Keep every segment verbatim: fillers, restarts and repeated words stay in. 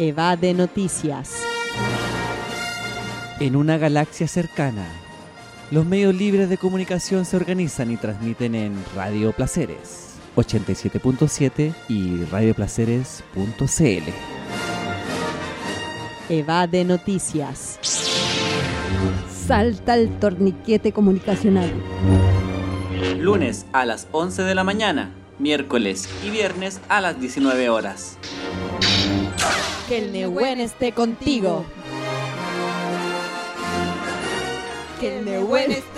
Evade Noticias. En una galaxia cercana, los medios libres de comunicación se organizan y transmiten en Radio Placeres ochenta y siete punto siete y radio placeres punto c l. Evade Noticias. Salta el torniquete comunicacional. Lunes a las once de la mañana, miércoles y viernes a las diecinueve horas. Que el Nehuen esté contigo. Que el Nehuen esté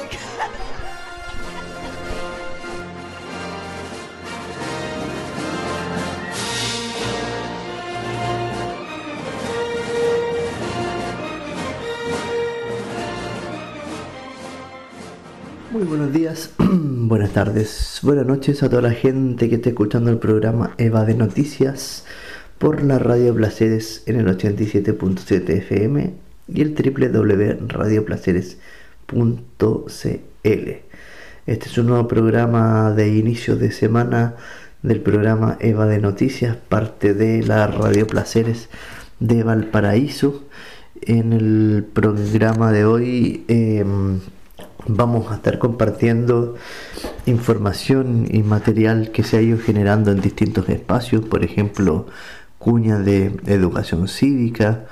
Muy buenos días, buenas tardes, buenas noches a toda la gente que esté escuchando el programa Evade Noticias por la Radio Placeres en el ochenta y siete punto siete F M y el doble u doble u doble u punto radio placeres punto c l. Este es un nuevo programa de inicio de semana del programa Evade Noticias, parte de la Radio Placeres de Valparaíso. En el programa de hoy eh, vamos a estar compartiendo información y material que se ha ido generando en distintos espacios, por ejemplo, cuña de educación cívica,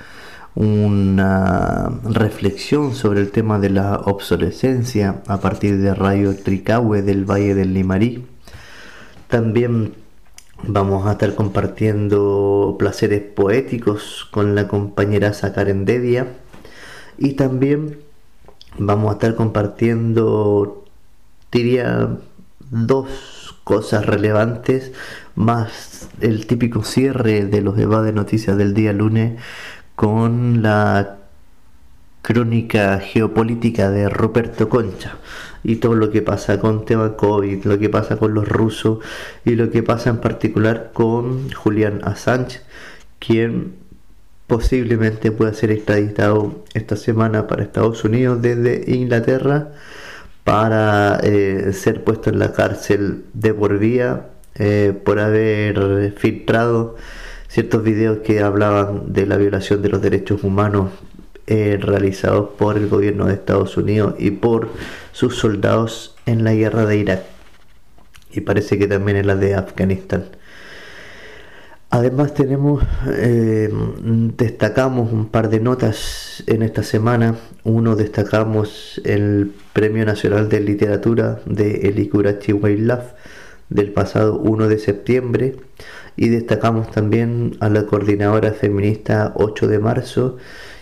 una reflexión sobre el tema de la obsolescencia a partir de Radio Tricahue del Valle del Limarí. También vamos a estar compartiendo placeres poéticos con la compañera Karen Devia y también vamos a estar compartiendo, diría, dos cosas relevantes, más el típico cierre de los Evade Noticias del día lunes con la crónica geopolítica de Ruperto Concha y todo lo que pasa con tema COVID, lo que pasa con los rusos y lo que pasa en particular con Julian Assange, quien posiblemente pueda ser extraditado esta semana para Estados Unidos desde Inglaterra para eh, ser puesto en la cárcel de por vida eh, por haber filtrado ciertos videos que hablaban de la violación de los derechos humanos eh, realizados por el gobierno de Estados Unidos y por sus soldados en la guerra de Irak y parece que también en la de Afganistán. Además tenemos, eh, destacamos un par de notas en esta semana. Uno, destacamos el Premio Nacional de Literatura de Elikurachi Wailaf del pasado uno de septiembre y destacamos también a la coordinadora feminista ocho de marzo,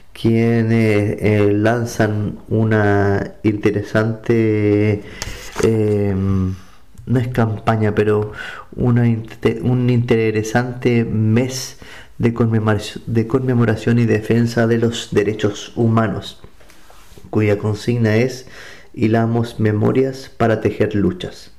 quienes eh, lanzan una interesante... Eh, no es campaña, pero una, un interesante mes de conmemoración, de conmemoración y defensa de los derechos humanos, cuya consigna es hilamos memorias para tejer luchas.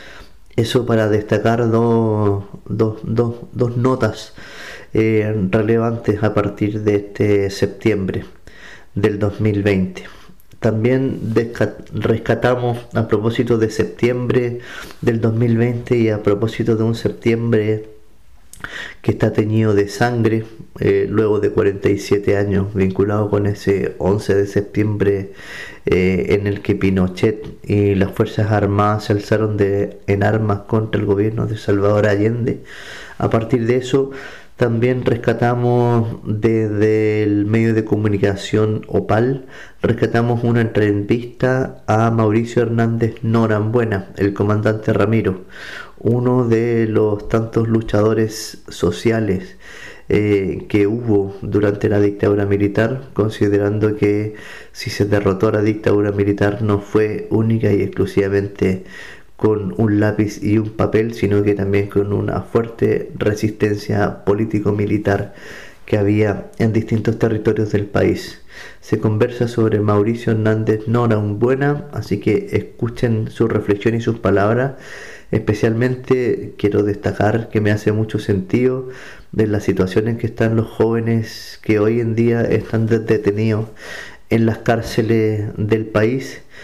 Eso para destacar dos do, do, dos notas eh, relevantes a partir de este septiembre del dos mil veinte. También rescatamos a propósito de septiembre del dos mil veinte y a propósito de un septiembre que está teñido de sangre, eh, luego de cuarenta y siete años, vinculado con ese once de septiembre eh, en el que Pinochet y las Fuerzas Armadas se alzaron de, en armas contra el gobierno de Salvador Allende. A partir de eso, también rescatamos desde el medio de comunicación Opal, rescatamos una entrevista a Mauricio Hernández Norambuena, el comandante Ramiro, uno de los tantos luchadores sociales eh, que hubo durante la dictadura militar, considerando que si se derrotó la dictadura militar no fue única y exclusivamente con un lápiz y un papel, sino que también con una fuerte resistencia político-militar que había en distintos territorios del país. Se conversa sobre Mauricio Hernández Norambuena, así que escuchen su reflexión y sus palabras. Especialmente quiero destacar que me hace mucho sentido de la situación en que están los jóvenes que hoy en día están detenidos en las cárceles del país,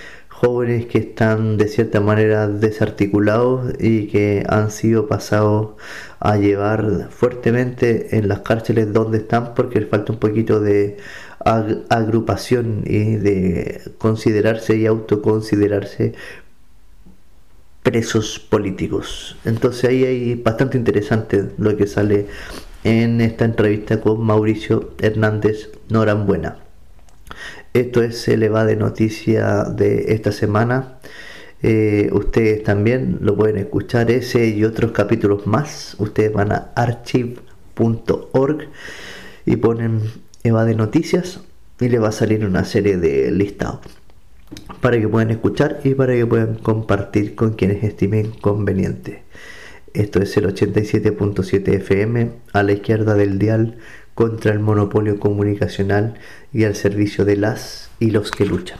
jóvenes que están de cierta manera desarticulados y que han sido pasados a llevar fuertemente en las cárceles donde están, porque les falta un poquito de ag- agrupación y de considerarse y autoconsiderarse presos políticos. Entonces ahí hay bastante interesante lo que sale en esta entrevista con Mauricio Hernández Norambuena. Esto es el EVA de noticia de esta semana. Eh, ustedes también lo pueden escuchar, ese y otros capítulos más. Ustedes van a archive punto org y ponen EVA de noticias y le va a salir una serie de listados para que puedan escuchar y para que puedan compartir con quienes estimen conveniente. Esto es el ochenta y siete punto siete F M, a la izquierda del dial, contra el monopolio comunicacional y al servicio de las y los que luchan.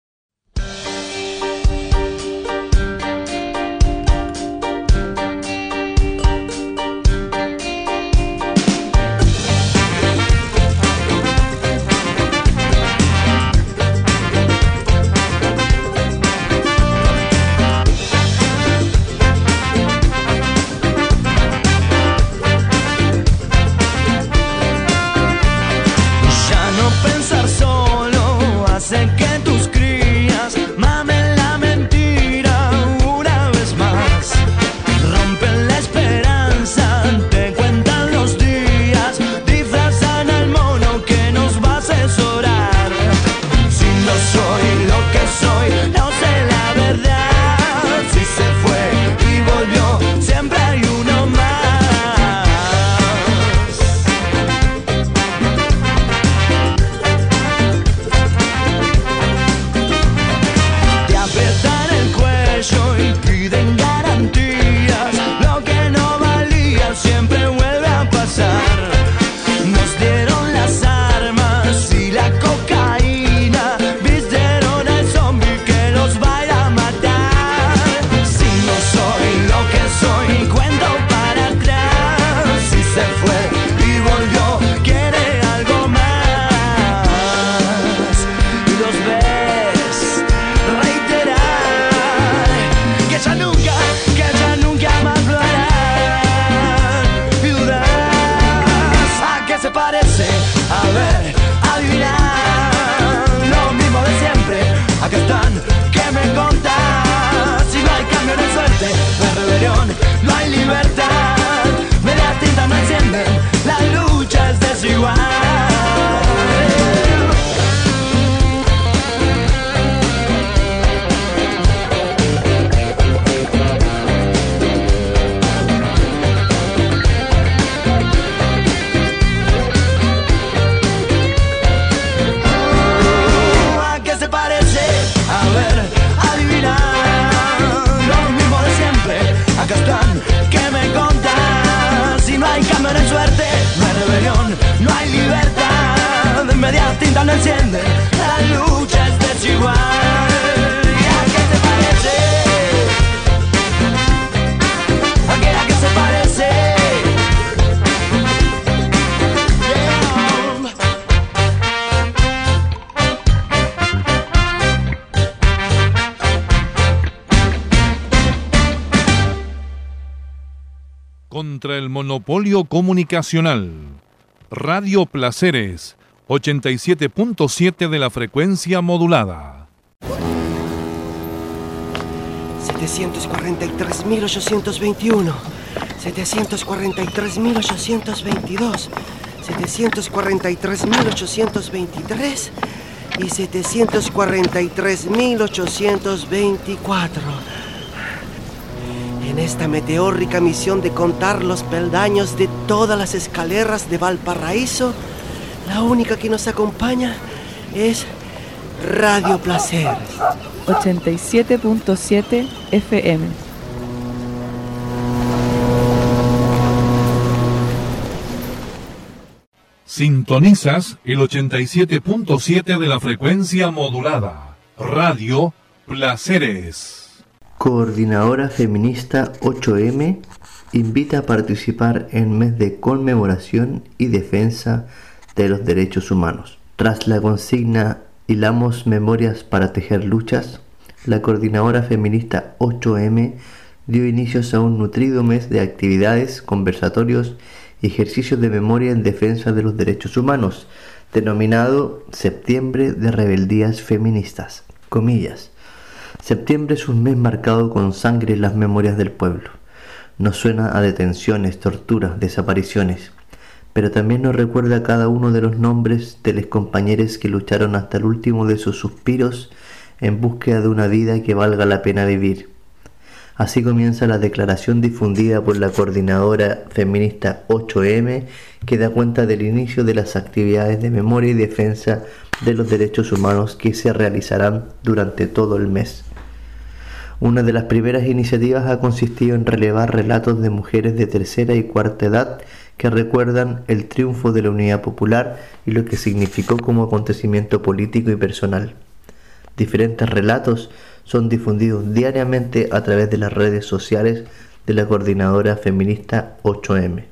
Contra el monopolio comunicacional. Radio Placeres, ochenta y siete punto siete de la frecuencia modulada. setecientos cuarenta y tres mil ochocientos veintiuno, setecientos cuarenta y tres mil ochocientos veintidós, setecientos cuarenta y tres mil ochocientos veintitrés y setecientos cuarenta y tres mil ochocientos veinticuatro. En esta meteórrica misión de contar los peldaños de todas las escaleras de Valparaíso, la única que nos acompaña es Radio Placeres. ochenta y siete punto siete F M. Sintonizas el ochenta y siete punto siete de la frecuencia modulada. Radio Placeres. Coordinadora Feminista ocho eme invita a participar en mes de conmemoración y defensa de los derechos humanos. Tras la consigna "Hilamos memorias para tejer luchas", la Coordinadora Feminista ocho eme dio inicios a un nutrido mes de actividades, conversatorios y ejercicios de memoria en defensa de los derechos humanos, denominado Septiembre de Rebeldías Feministas. Comillas. Septiembre es un mes marcado con sangre en las memorias del pueblo. Nos suena a detenciones, torturas, desapariciones, pero también nos recuerda cada uno de los nombres de los compañeros que lucharon hasta el último de sus suspiros en búsqueda de una vida que valga la pena vivir. Así comienza la declaración difundida por la Coordinadora Feminista ocho eme, que da cuenta del inicio de las actividades de memoria y defensa de los derechos humanos que se realizarán durante todo el mes. Una de las primeras iniciativas ha consistido en relevar relatos de mujeres de tercera y cuarta edad que recuerdan el triunfo de la unidad popular y lo que significó como acontecimiento político y personal. Diferentes relatos son difundidos diariamente a través de las redes sociales de la Coordinadora Feminista ocho eme.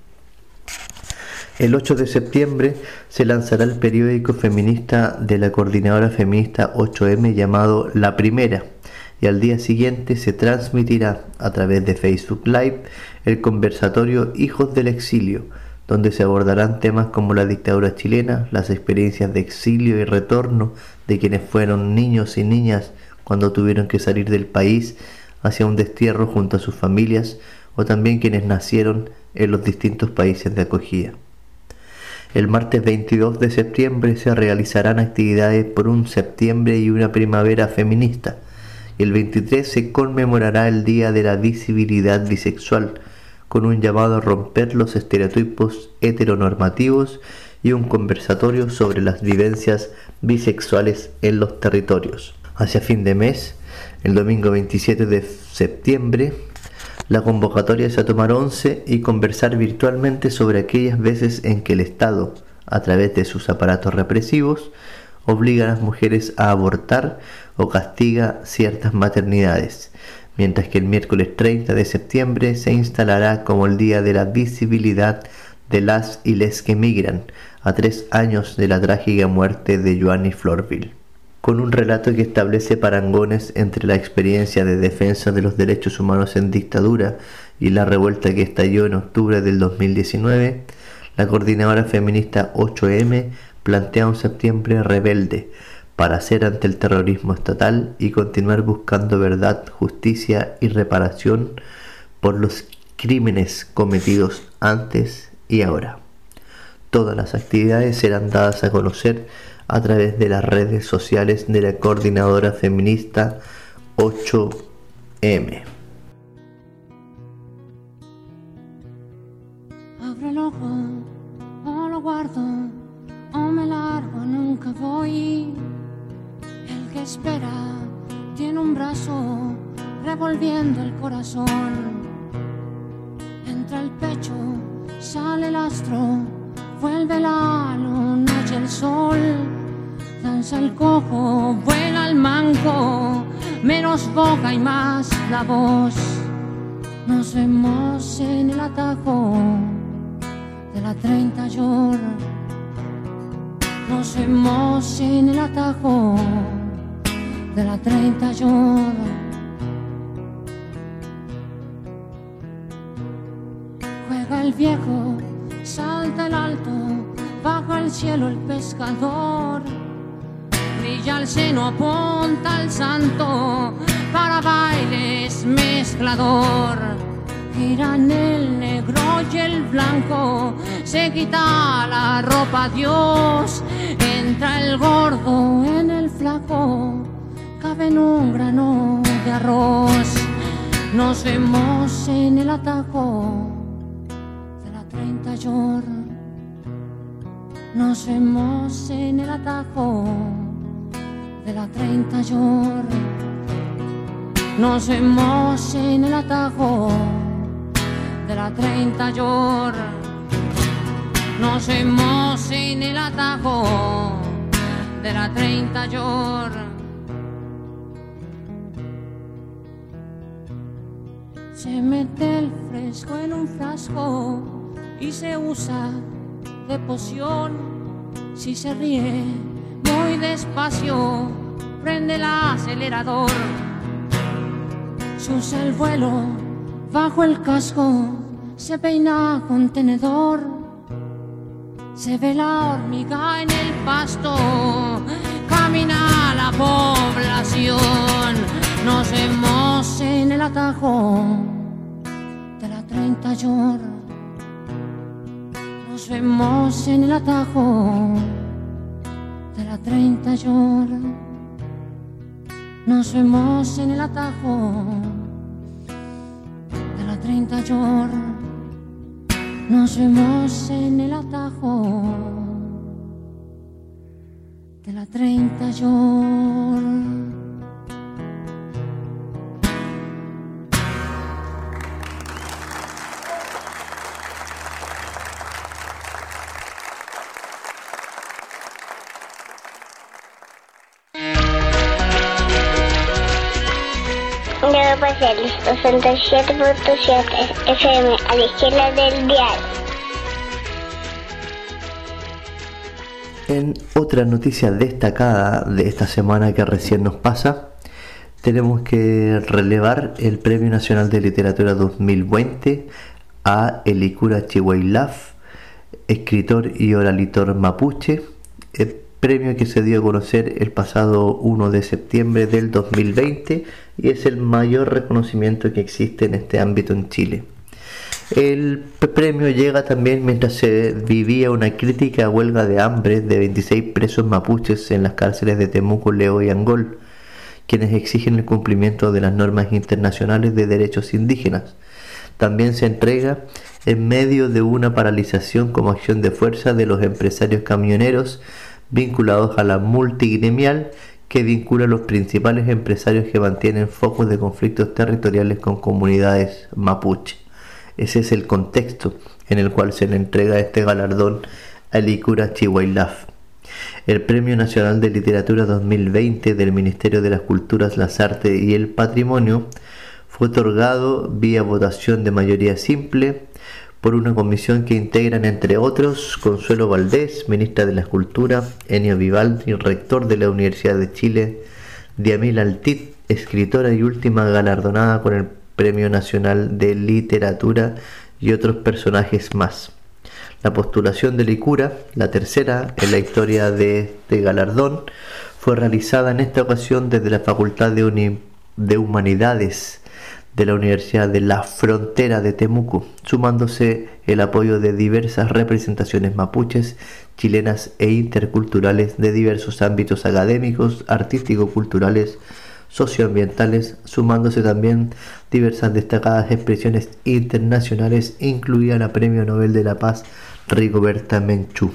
El ocho de septiembre se lanzará el periódico feminista de la Coordinadora Feminista ocho eme llamado La Primera, y al día siguiente se transmitirá a través de Facebook Live el conversatorio Hijos del Exilio, donde se abordarán temas como la dictadura chilena, las experiencias de exilio y retorno de quienes fueron niños y niñas cuando tuvieron que salir del país hacia un destierro junto a sus familias, o también quienes nacieron en los distintos países de acogida. El martes veintidós de septiembre se realizarán actividades por un septiembre y una primavera feminista. El veintitrés se conmemorará el Día de la Visibilidad Bisexual, con un llamado a romper los estereotipos heteronormativos y un conversatorio sobre las vivencias bisexuales en los territorios. Hacia fin de mes, el domingo veintisiete de septiembre, la convocatoria es a tomar once y conversar virtualmente sobre aquellas veces en que el Estado, a través de sus aparatos represivos, obliga a las mujeres a abortar o castiga ciertas maternidades, mientras que el miércoles treinta de septiembre se instalará como el Día de la Visibilidad de las y les que migran, a tres años de la trágica muerte de Joanny Florville, con un relato que establece parangones entre la experiencia de defensa de los derechos humanos en dictadura y la revuelta que estalló en octubre del dos mil diecinueve. La Coordinadora Feminista ocho eme plantea un septiembre rebelde para hacer ante el terrorismo estatal y continuar buscando verdad, justicia y reparación por los crímenes cometidos antes y ahora. Todas las actividades serán dadas a conocer a través de las redes sociales de la Coordinadora Feminista ocho eme. Abro el ojo, o lo guardo, o me largo, nunca voy. El que espera tiene un brazo revolviendo el corazón. Entra el pecho, sale el astro, vuelve la luna y el sol. Danza el cojo, vuela el manco, menos boca y más la voz. Nos vemos en el atajo de la treinta York. Nos vemos en el atajo de la treinta York. Juega el viejo, salta el alto, baja al cielo el pescador. Brilla el seno, apunta al santo, para bailes mezclador. Giran el negro y el blanco, se quita la ropa Dios. Entra el gordo en el flaco, cabe en un grano de arroz. Nos vemos en el atajo de la treinta York. Nos vemos en el atajo de la treinta York. Nos vemos en el atajo de la treinta York. Nos vemos en el atajo de la treinta York. Se mete el fresco en un frasco y se usa de poción. Si se ríe muy despacio, prende el acelerador. se usa el vuelo, bajo el casco se peina con tenedor, se ve la hormiga en el pasto, camina la población, nos vemos en el atajo de la treinta York, nos vemos en el atajo de la treinta York, nos vemos en el atajo de la treinta York, nos vemos en el atajo de la treinta York. Nueva Placeres, sesenta y siete punto siete F M, a la izquierda del dial. En otra noticia destacada de esta semana que recién nos pasa, tenemos que relevar el Premio Nacional de Literatura dos mil veinte a Elikura Chihuaylaf, escritor y oralitor mapuche, el premio que se dio a conocer el pasado primero de septiembre del dos mil veinte y es el mayor reconocimiento que existe en este ámbito en Chile. El premio llega también mientras se vivía una crítica huelga de hambre de veintiséis presos mapuches en las cárceles de Temuco, Leo y Angol, quienes exigen el cumplimiento de las normas internacionales de derechos indígenas. También se entrega en medio de una paralización como acción de fuerza de los empresarios camioneros vinculados a la multigremial que vincula a los principales empresarios que mantienen focos de conflictos territoriales con comunidades mapuche. Ese es el contexto en el cual se le entrega este galardón a Elikura Chihuaylaf. El Premio Nacional de Literatura dos mil veinte del Ministerio de las Culturas, las Artes y el Patrimonio fue otorgado vía votación de mayoría simple por una comisión que integran, entre otros, Consuelo Valdés, ministra de la Cultura, Enio Vivaldi, rector de la Universidad de Chile, Diamil Altit, escritora y última galardonada con el Premio Nacional de Literatura, y otros personajes más. La postulación de Elikura, la tercera en la historia de este galardón, fue realizada en esta ocasión desde la Facultad de, Uni- de Humanidades de la Universidad de la Frontera de Temuco, sumándose el apoyo de diversas representaciones mapuches, chilenas e interculturales de diversos ámbitos académicos, artístico-culturales, socioambientales, sumándose también diversas destacadas expresiones internacionales, incluida la Premio Nobel de la Paz Rigoberta Menchú.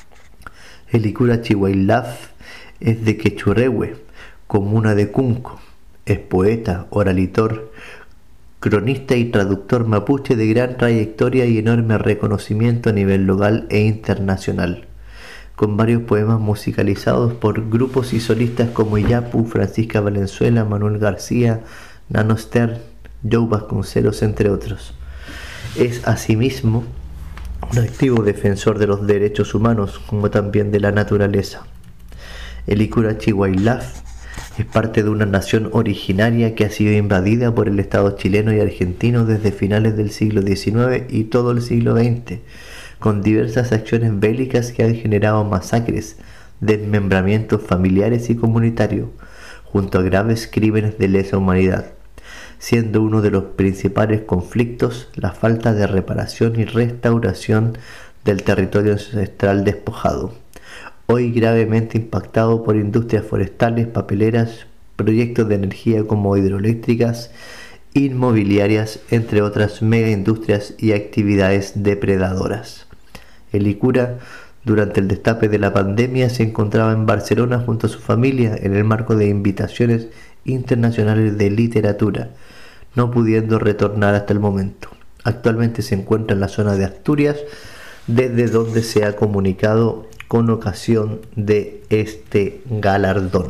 Elikura Chihuaylaf es de Quechurehue, comuna de Cunco. Es poeta, oralitor, cronista y traductor mapuche de gran trayectoria y enorme reconocimiento a nivel local e internacional, con varios poemas musicalizados por grupos y solistas como Iyapu, Francisca Valenzuela, Manuel García, Nano Stern, Joe Vasconcelos, entre otros. Es asimismo un activo defensor de los derechos humanos, como también de la naturaleza. Elikura Chihuaylaf es parte de una nación originaria que ha sido invadida por el Estado chileno y argentino desde finales del siglo diecinueve y todo el siglo veinte, con diversas acciones bélicas que han generado masacres, desmembramientos familiares y comunitarios, junto a graves crímenes de lesa humanidad, siendo uno de los principales conflictos la falta de reparación y restauración del territorio ancestral despojado, hoy gravemente impactado por industrias forestales, papeleras, proyectos de energía como hidroeléctricas, inmobiliarias, entre otras megaindustrias y actividades depredadoras. Elikura, durante el destape de la pandemia, se encontraba en Barcelona junto a su familia en el marco de invitaciones internacionales de literatura, no pudiendo retornar hasta el momento. Actualmente se encuentra en la zona de Asturias, desde donde se ha comunicado con ocasión de este galardón.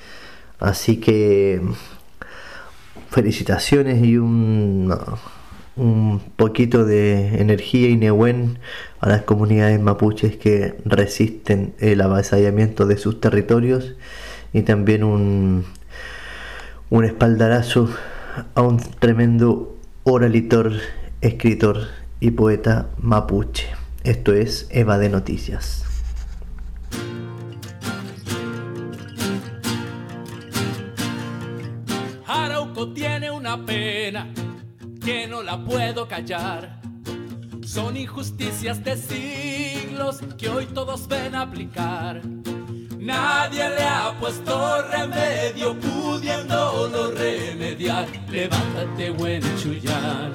Así que felicitaciones y un, un poquito de energía y nehuen a las comunidades mapuches que resisten el avasallamiento de sus territorios, y también un, un espaldarazo a un tremendo oralitor, escritor y poeta mapuche. Esto es Eva de Noticias. Arauco tiene una pena que no la puedo callar. Son injusticias de siglos que hoy todos ven aplicar. Nadie le ha puesto remedio pudiéndolo remediar. Levántate, buen Chuyán.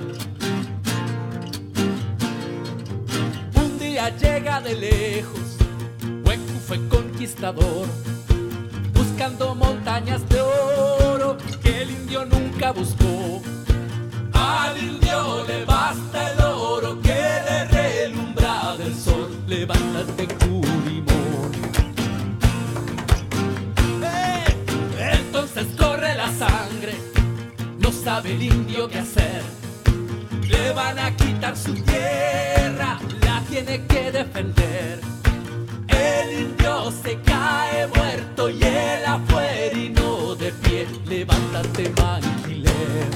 Un día llega de lejos, Huecu fue conquistador, buscando montañas de oro que el indio nunca buscó. Al indio le basta el oro que le relumbra del sol. Levántate, Curimón. ¡Eh! Entonces corre la sangre, no sabe el indio qué hacer. Le van a quitar su tierra, la tiene que defender. El indio se cae muerto y él afuera y no de pie. Levántate, Manquilé.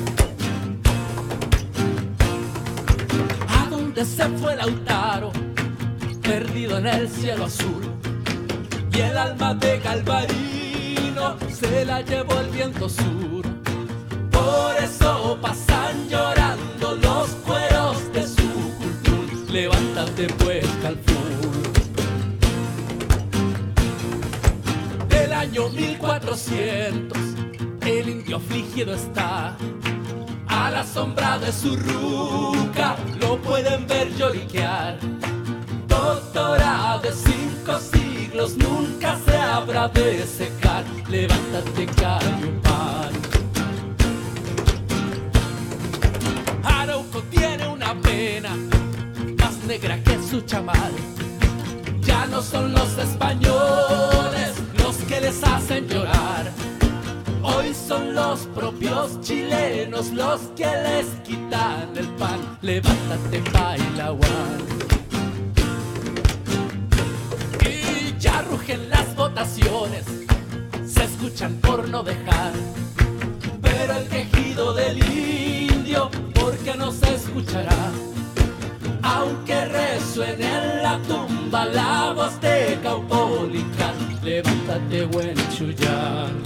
¿A dónde se fue Lautaro? Perdido en el cielo azul. Y el alma de Galvarino se la llevó el viento sur. Por eso pasan llorando los cueros de su cultura. Levántate, pues, Calfur. Del año mil cuatrocientos, el indio afligido está. A la sombra de su ruca lo pueden ver lloriquear. Doctorado de cinco siglos nunca se habrá de secar. Levántate, Cayupán. Arauco tiene una pena más negra que su chamal. Ya no son los españoles los que les hacen llorar. Hoy son los propios chilenos los que les quitan el pan. Levántate, Pailahuán. Y ya rugen las votaciones, se escuchan por no dejar. Pero el quejido del indio, ¿por qué no se escuchará? Aunque resuene en la tumba la voz de Caupolicán. Levántate, buen Chuyán.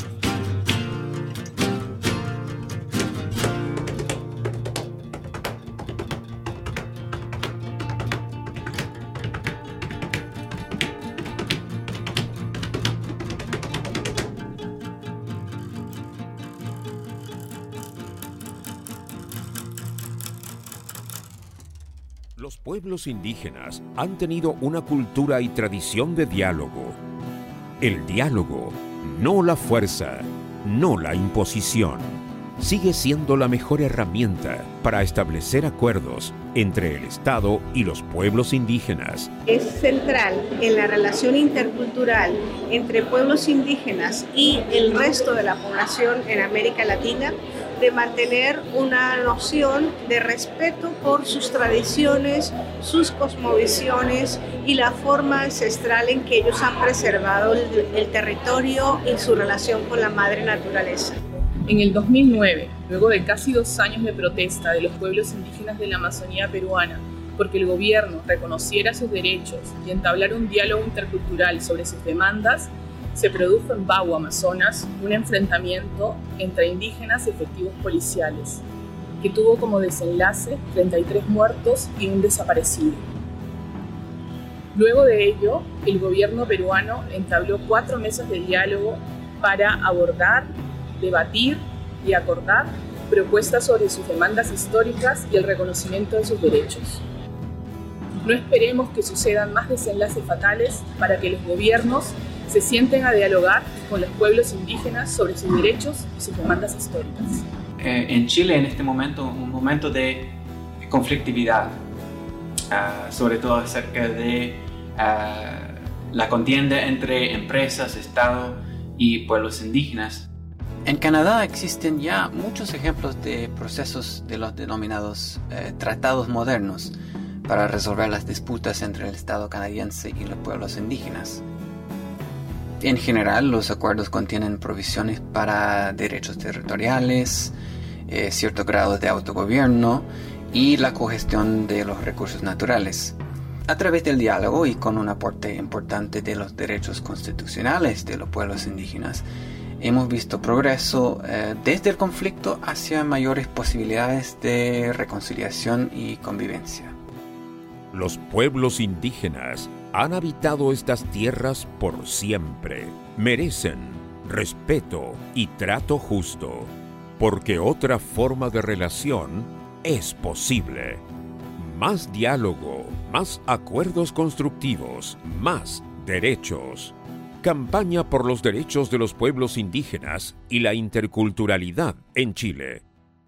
Los pueblos indígenas han tenido una cultura y tradición de diálogo. El diálogo, no la fuerza, no la imposición, sigue siendo la mejor herramienta para establecer acuerdos entre el Estado y los pueblos indígenas. Es central en la relación intercultural entre pueblos indígenas y el resto de la población en América Latina de mantener una noción de respeto por sus tradiciones, sus cosmovisiones y la forma ancestral en que ellos han preservado el, el territorio y su relación con la madre naturaleza. En el dos mil nueve, luego de casi dos años de protesta de los pueblos indígenas de la Amazonía peruana porque el gobierno reconociera sus derechos y entablara un diálogo intercultural sobre sus demandas, se produjo en Bau, Amazonas, un enfrentamiento entre indígenas y efectivos policiales, que tuvo como desenlace treinta y tres muertos y un desaparecido. Luego de ello, el gobierno peruano entabló cuatro mesas de diálogo para abordar, debatir y acordar propuestas sobre sus demandas históricas y el reconocimiento de sus derechos. No esperemos que sucedan más desenlaces fatales para que los gobiernos se sienten a dialogar con los pueblos indígenas sobre sus derechos y sus demandas históricas. Eh, en Chile en este momento, un momento de conflictividad, uh, sobre todo acerca de uh, la contienda entre empresas, Estado y pueblos indígenas. En Canadá existen ya muchos ejemplos de procesos de los denominados eh, tratados modernos para resolver las disputas entre el Estado canadiense y los pueblos indígenas. En general, los acuerdos contienen provisiones para derechos territoriales, eh, cierto grado de autogobierno y la cogestión de los recursos naturales. A través del diálogo y con un aporte importante de los derechos constitucionales de los pueblos indígenas, hemos visto progreso eh, desde el conflicto hacia mayores posibilidades de reconciliación y convivencia. Los pueblos indígenas han habitado estas tierras por siempre. Merecen respeto y trato justo, porque otra forma de relación es posible. Más diálogo, más acuerdos constructivos, más derechos. Campaña por los derechos de los pueblos indígenas y la interculturalidad en Chile.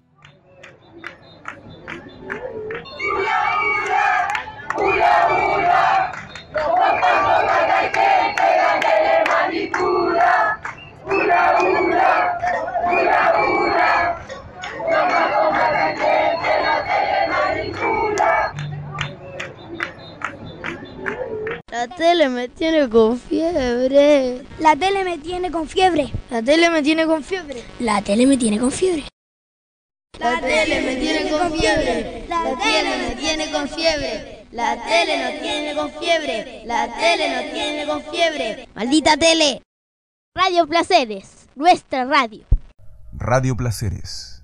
La tele me tiene con fiebre. La tele me tiene con fiebre. La tele me tiene con fiebre. La tele me tiene con fiebre. La tele me tiene con fiebre. La tele me tiene con fiebre. La tele no tiene con fiebre. La tele no tiene con fiebre. Maldita tele. Radio Placeres, nuestra radio. Radio Placeres.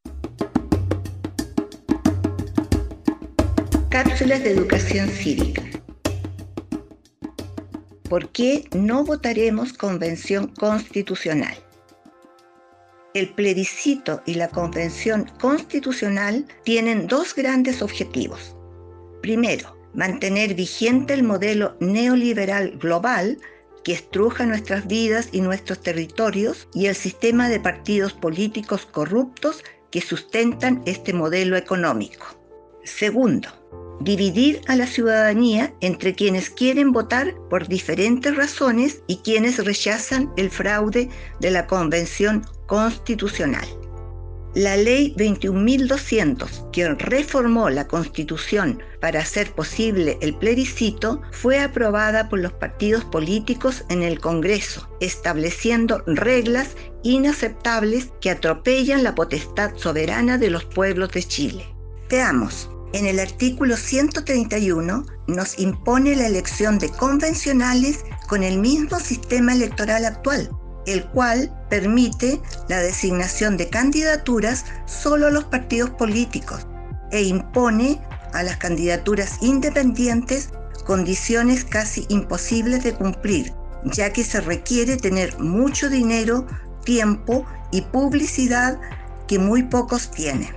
Cápsulas de educación cívica. ¿Por qué no votaremos convención constitucional? El plebiscito y la convención constitucional tienen dos grandes objetivos. Primero, mantener vigente el modelo neoliberal global que estruja nuestras vidas y nuestros territorios y el sistema de partidos políticos corruptos que sustentan este modelo económico. Segundo, dividir a la ciudadanía entre quienes quieren votar por diferentes razones y quienes rechazan el fraude de la Convención Constitucional. La Ley veintiún mil doscientos, que reformó la Constitución para hacer posible el plebiscito, fue aprobada por los partidos políticos en el Congreso, estableciendo reglas inaceptables que atropellan la potestad soberana de los pueblos de Chile. Veamos. En el artículo ciento treinta y uno nos impone la elección de convencionales con el mismo sistema electoral actual, el cual permite la designación de candidaturas solo a los partidos políticos e impone a las candidaturas independientes condiciones casi imposibles de cumplir, ya que se requiere tener mucho dinero, tiempo y publicidad que muy pocos tienen.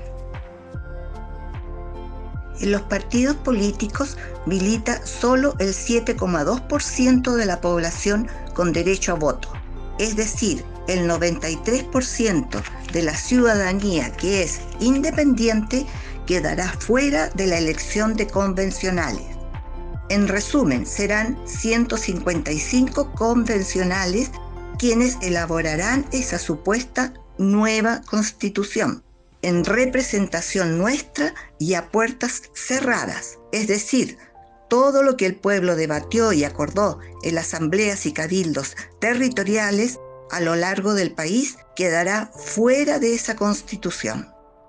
En los partidos políticos milita solo el siete coma dos por ciento de la población con derecho a voto, es decir, el noventa y tres por ciento de la ciudadanía que es independiente quedará fuera de la elección de convencionales. En resumen, serán ciento cincuenta y cinco convencionales quienes elaborarán esa supuesta nueva constitución, en representación nuestra y a puertas cerradas, es decir, todo lo que el pueblo debatió y acordó en asambleas y cabildos territoriales a lo largo del país quedará fuera de esa constitución.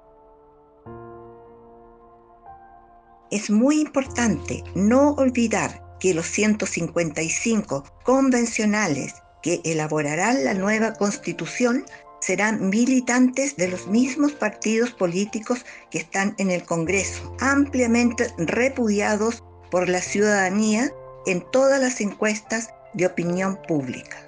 Es muy importante no olvidar que los ciento cincuenta y cinco convencionales que elaborarán la nueva constitución serán militantes de los mismos partidos políticos que están en el Congreso, ampliamente repudiados por la ciudadanía en todas las encuestas de opinión pública.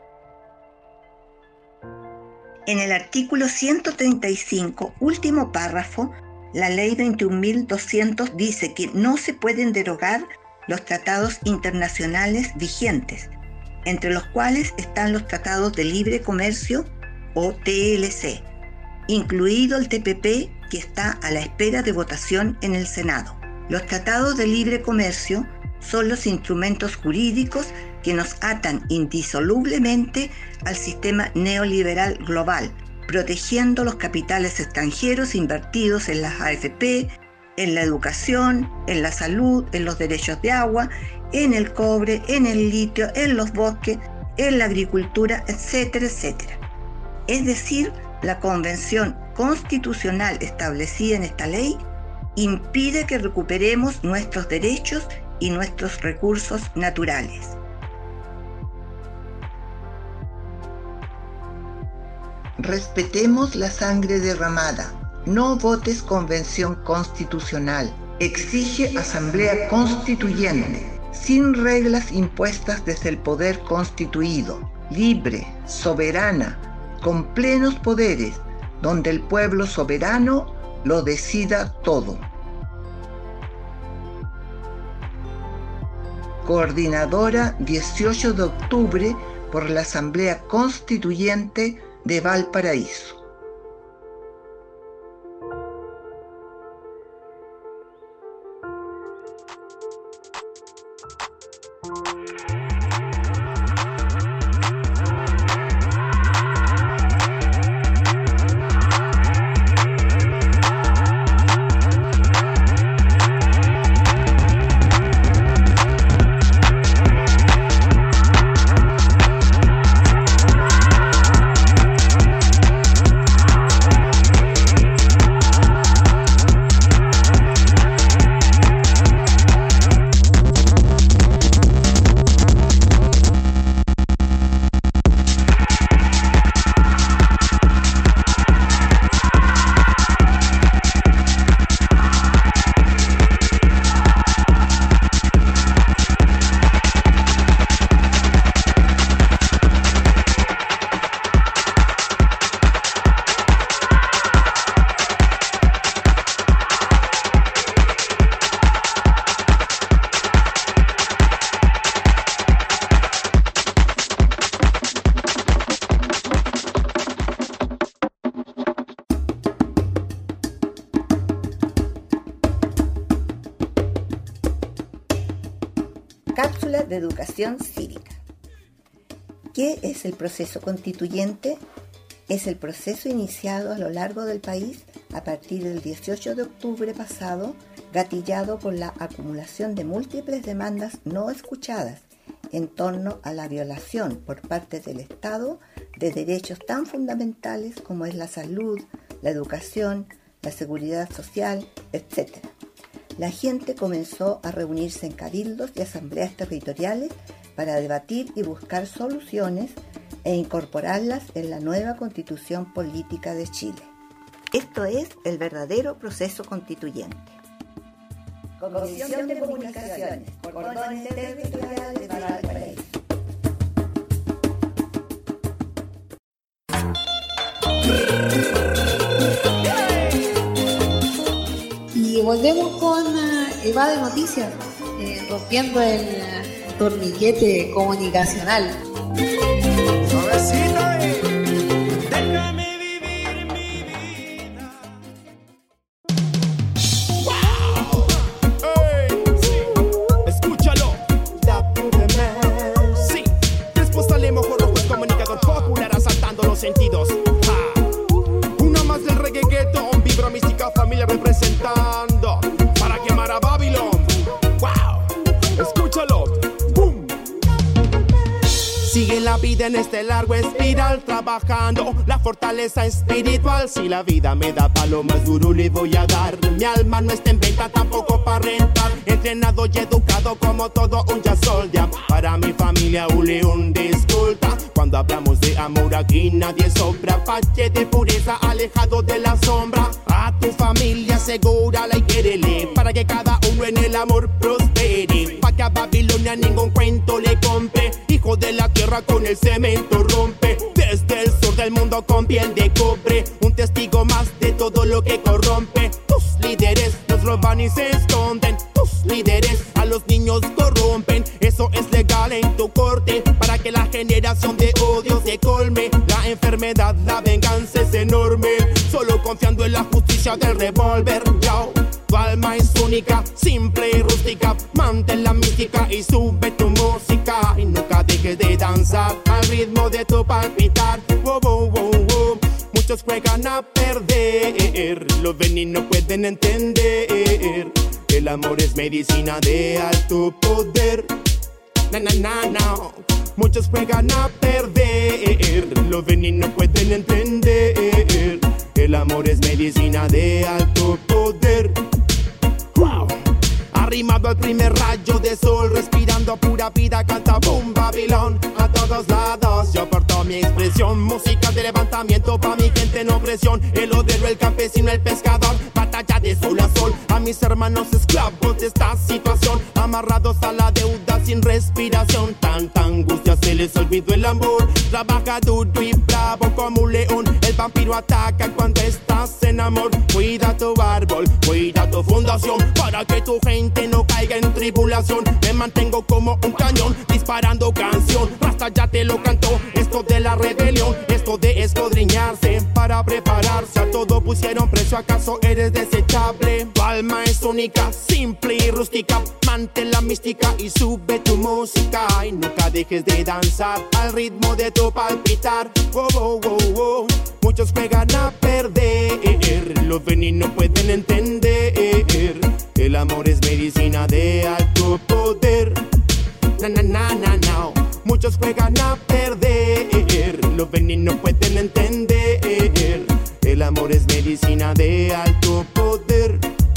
En el artículo ciento treinta y cinco, último párrafo, la Ley veintiún mil doscientos dice que no se pueden derogar los tratados internacionales vigentes, entre los cuales están los tratados de libre comercio o T L C, incluido el T P P que está a la espera de votación en el Senado. Los tratados de libre comercio son los instrumentos jurídicos que nos atan indisolublemente al sistema neoliberal global, protegiendo los capitales extranjeros invertidos en las A F P, en la educación, en la salud, en los derechos de agua, en el cobre, en el litio, en los bosques, en la agricultura, etcétera, etcétera. Es decir, la Convención constitucional establecida en esta ley impide que recuperemos nuestros derechos y nuestros recursos naturales. Respetemos la sangre derramada. No votes convención constitucional. Exige asamblea constituyente, sin reglas impuestas desde el poder constituido, libre, soberana, con plenos poderes, donde el pueblo soberano lo decida todo. Coordinadora dieciocho de octubre por la Asamblea Constituyente de Valparaíso. Cápsula de educación cívica. ¿Qué es el proceso constituyente? Es el proceso iniciado a lo largo del país a partir del dieciocho de octubre pasado, gatillado por la acumulación de múltiples demandas no escuchadas en torno a la violación por parte del Estado de derechos tan fundamentales como es la salud, la educación, la seguridad social, etcétera. La gente comenzó a reunirse en cabildos y asambleas territoriales para debatir y buscar soluciones e incorporarlas en la nueva Constitución Política de Chile. Esto es el verdadero proceso constituyente. Comisión de Comunicaciones, Cordones Territoriales de Valparaíso. Y volvemos con uh, Eva de Noticias, eh, rompiendo el uh, torniquete comunicacional. Suavecita, eh. Déjame vivir mi vida. ¡Wow! ¡Ey! Sí. Escúchalo. Sí. Respuesta al mojo rojo es comunicador popular asaltando los sentidos. ¡Ja! Una más del reggae ghetto, un vibra mística familia representando para quemar a Babilón. ¡Wow! Escúchalo. ¡Boom! Sigue la vida en este largo espiral, trabajando la fortaleza espiritual. Si la vida me da palo, más duro le voy a dar. Mi alma no está en venta, tampoco para rentar. Entrenado y educado como todo un jazz soldier. Para mi familia, ule un disculpa. Cuando hablamos de amor aquí nadie sobra. Pache de pureza, alejado de la sombra. A tu familia asegúrala y quérele, para que cada uno en el amor prospere. Pa' que a Babilonia ningún cuento le compre. Hijo de la tierra con el cemento rompe. Desde el sur del mundo con piel de cobre. Un testigo más de todo lo que corrompe. Tus líderes nos roban y se esconden. Tus líderes a los niños corrompen. Eso es legal en tu corte, para que la generación de odio se colme. La enfermedad, la venganza es enorme. Solo confiando en la justicia del revólver. Yo, tu alma es única, simple y rústica. Mantén la mística y sube tu música. Y nunca dejes de danzar al ritmo de tu palpitar. Wow, wow, wow, wow. Muchos juegan a perder, los ven y no pueden entender. El amor es medicina de alto poder. Na, na, na, na. Muchos juegan a perder, los ven y no pueden entender. El amor es medicina de alto poder. Wow. Arrimado al primer rayo de sol, respirando pura vida, canta boom Babilón. A todos lados yo porto mi expresión, música de levantamiento pa' mi gente en opresión. El obrero, el campesino, el pescador, batalla de sol a sol. A mis hermanos esclavos de esta situación, amarrados a la deuda sin respiración. Tanta angustia, se les olvidó el amor. Trabaja duro y bravo como un león, el vampiro ataca cuando estás en amor. Cuida tu árbol, cuida tu fundación, para que tu gente no caiga en tribulación. Me mantengo como un cañón, disparando canción. Rasta ya te lo cantó, esto de la rebelión, esto de escudriñarse para prepararse. A todo pusieron precio, ¿acaso eres desechable? Tu alma es única, simple y rústica. Mantén la mística y sube tu música. Y nunca dejes de danzar al ritmo de tu palpitar. Wow, wow, wow, wow. Muchos juegan a perder, los ven y no pueden entender. El amor es medicina de alto poder. Na, na, na, na, na. Muchos juegan a perder, los ven y no pueden entender. El amor es medicina de alto poder.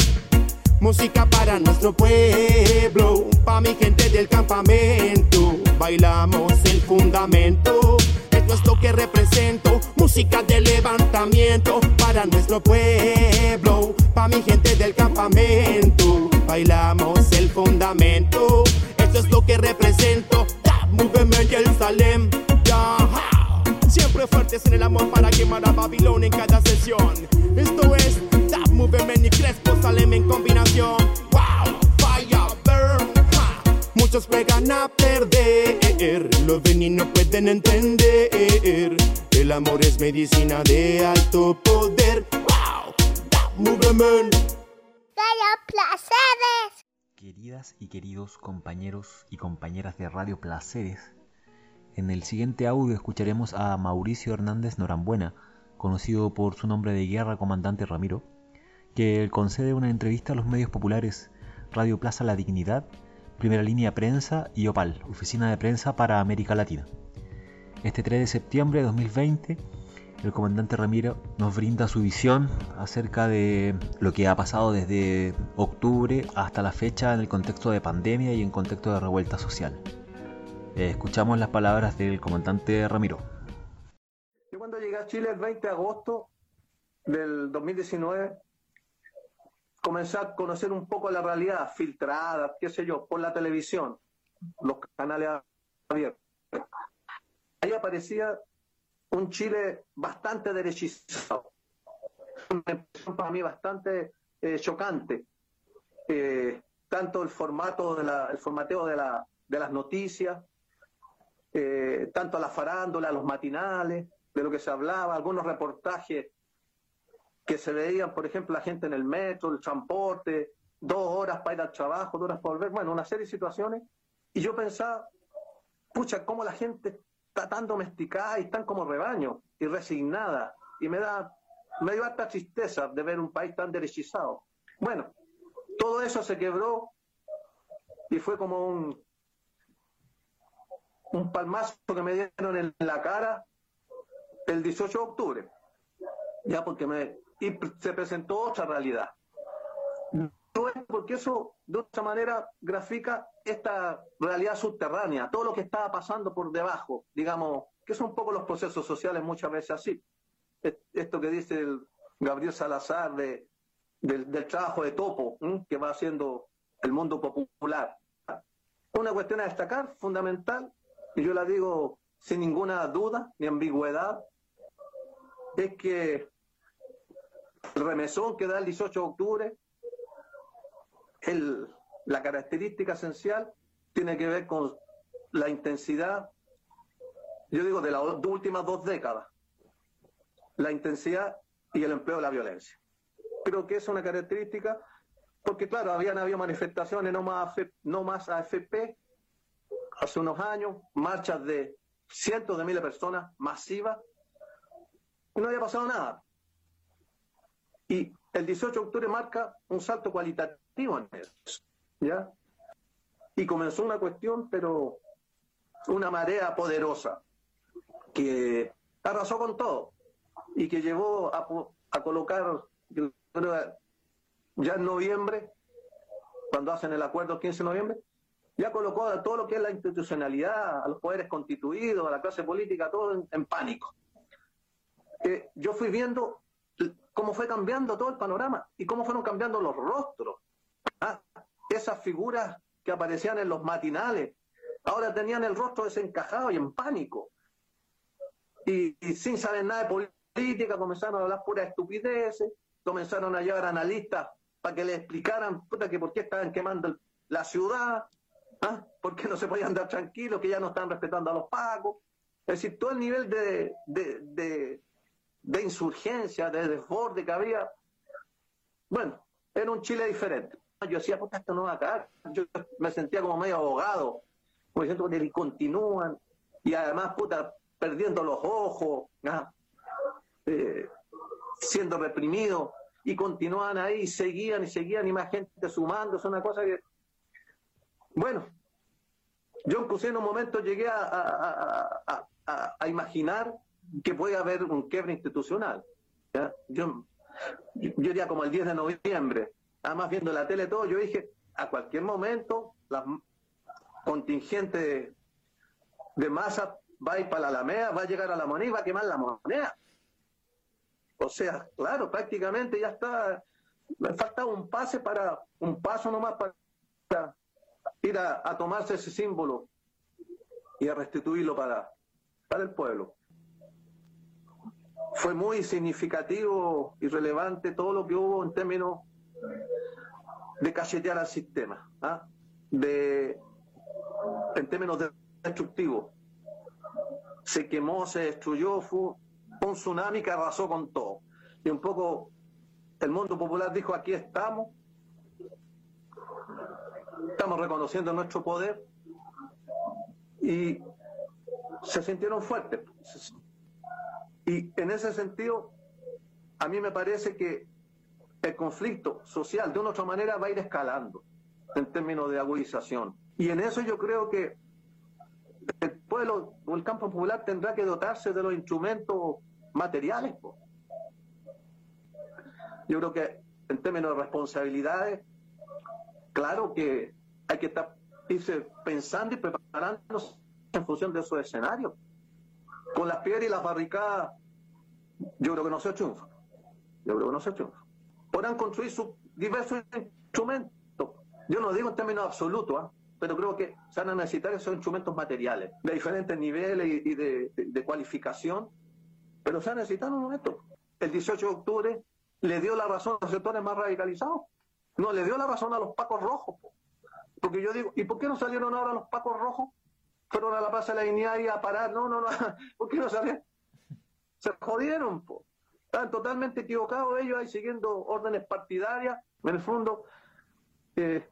Música para nuestro pueblo, pa' mi gente del campamento. Bailamos el fundamento, esto es lo que represento. Música de levantamiento para nuestro pueblo, pa' mi gente del campamento. Bailamos el fundamento, esto es lo que represento. That movement Jerusalén, yeah. Siempre fuertes en el amor para quemar a Babilón en cada sesión. Esto es That Movement y Crespo Salem en combinación. Wow, fire burn. Ha. Muchos juegan a perder, los ven y no pueden entender. El amor es medicina de alto poder. Wow, That Movement. Radio Placeres. Queridas y queridos compañeros y compañeras de Radio Placeres, en el siguiente audio escucharemos a Mauricio Hernández Norambuena, conocido por su nombre de guerra, Comandante Ramiro, que concede una entrevista a los medios populares Radio Plaza La Dignidad, Primera Línea Prensa y Opal, Oficina de Prensa para América Latina. Este tres de septiembre de dos mil veinte, el Comandante Ramiro nos brinda su visión acerca de lo que ha pasado desde octubre hasta la fecha en el contexto de pandemia y en contexto de revuelta social. Escuchamos las palabras del comandante Ramiro. Yo cuando llegué a Chile el veinte de agosto del dos mil diecinueve, comencé a conocer un poco la realidad filtrada, qué sé yo, por la televisión, los canales abiertos. Ahí aparecía un Chile bastante derechizado, una impresión para mí bastante eh, chocante, eh, tanto el formato de la, el formateo de, la, de las noticias, Eh, tanto a la farándula, a los matinales, de lo que se hablaba, algunos reportajes que se veían, por ejemplo, la gente en el metro, el transporte, dos horas para ir al trabajo, dos horas para volver, bueno, una serie de situaciones, y yo pensaba, pucha, cómo la gente está tan domesticada y tan como rebaño, y resignada, y me da, me dio harta tristeza de ver un país tan derechizado. Bueno, todo eso se quebró, y fue como un un palmazo que me dieron en la cara el dieciocho de octubre, ya porque me y se presentó otra realidad, porque eso de otra manera grafica esta realidad subterránea, todo lo que estaba pasando por debajo, digamos, que son un poco los procesos sociales muchas veces así, esto que dice el Gabriel Salazar de, del, del trabajo de topo, ¿eh? que va haciendo el mundo popular. Una cuestión a destacar, fundamental, y yo la digo sin ninguna duda ni ambigüedad, es que el remesón que da el dieciocho de octubre, el, la característica esencial tiene que ver con la intensidad, yo digo de las últimas dos décadas, la intensidad y el empleo de la violencia. Creo que es una característica, porque claro, habían habido manifestaciones no más, no más A F P, hace unos años, marchas de cientos de miles de personas, masivas, y no había pasado nada. Y el dieciocho de octubre marca un salto cualitativo en eso, ¿ya? Y comenzó una cuestión, pero una marea poderosa que arrasó con todo y que llevó a, a colocar, yo creo, ya en noviembre, cuando hacen el acuerdo el quince de noviembre, ya colocó a todo lo que es la institucionalidad, a los poderes constituidos, a la clase política, todo en, en pánico. Eh, yo fui viendo cómo fue cambiando todo el panorama y cómo fueron cambiando los rostros. ¿Ah? Esas figuras que aparecían en los matinales, ahora tenían el rostro desencajado y en pánico. Y, y sin saber nada de política, comenzaron a hablar puras estupideces, comenzaron a llevar analistas para que les explicaran puta, que por qué estaban quemando el, la ciudad, ¿ah? por qué no se podían andar tranquilos, que ya no están respetando a los pacos. Es decir, todo el nivel de, de, de, de insurgencia, de desborde que había, bueno, era un Chile diferente. Yo decía, puta, esto no va a acabar. Yo me sentía como medio abogado, como diciendo que continúan, y además, puta, perdiendo los ojos, ¿ah? eh, siendo reprimidos, y continuaban ahí, y seguían y seguían, y más gente sumando. Es una cosa que, bueno, yo incluso en un momento llegué a, a, a, a, a imaginar que puede haber un quiebre institucional. ¿ya? Yo, yo diría como el diez de noviembre, además viendo la tele todo, yo dije, a cualquier momento, la contingente de, de masa va a ir para la Alameda, va a llegar a la moneda y va a quemar la moneda. O sea, claro, prácticamente ya está, me falta un pase para, un paso nomás para, para ir a, a tomarse ese símbolo y a restituirlo para, para el pueblo. Fue muy significativo y relevante todo lo que hubo en términos de cachetear al sistema, ¿ah? de, en términos de destructivos. Se quemó, se destruyó, fue un tsunami que arrasó con todo. Y un poco el mundo popular dijo, aquí estamos, estamos reconociendo nuestro poder, y se sintieron fuertes. Y en ese sentido, a mí me parece que el conflicto social de una u otra manera va a ir escalando en términos de agudización. Y en eso yo creo que el pueblo o el campo popular tendrá que dotarse de los instrumentos materiales. Po. Yo creo que en términos de responsabilidades, claro que hay que estar, irse pensando y preparándose en función de esos escenarios. Con las piedras y las barricadas, yo creo que no se triunfa. Yo creo que no se triunfa. Podrán construir sus diversos instrumentos. Yo no digo en términos absolutos, ¿eh? pero creo que se van a necesitar esos instrumentos materiales, de diferentes niveles y, y de, de, de cualificación, pero se van a necesitar un momento. El dieciocho de octubre le dio la razón a los sectores más radicalizados. No, le dio la razón a los pacos rojos. Po. Porque yo digo, ¿y por qué no salieron ahora los pacos rojos? Fueron a la Plaza de la Dignidad y a parar. No, no, no. ¿Por qué no salieron? Se jodieron, po. Estaban totalmente equivocados ellos ahí siguiendo órdenes partidarias. En el fondo, eh,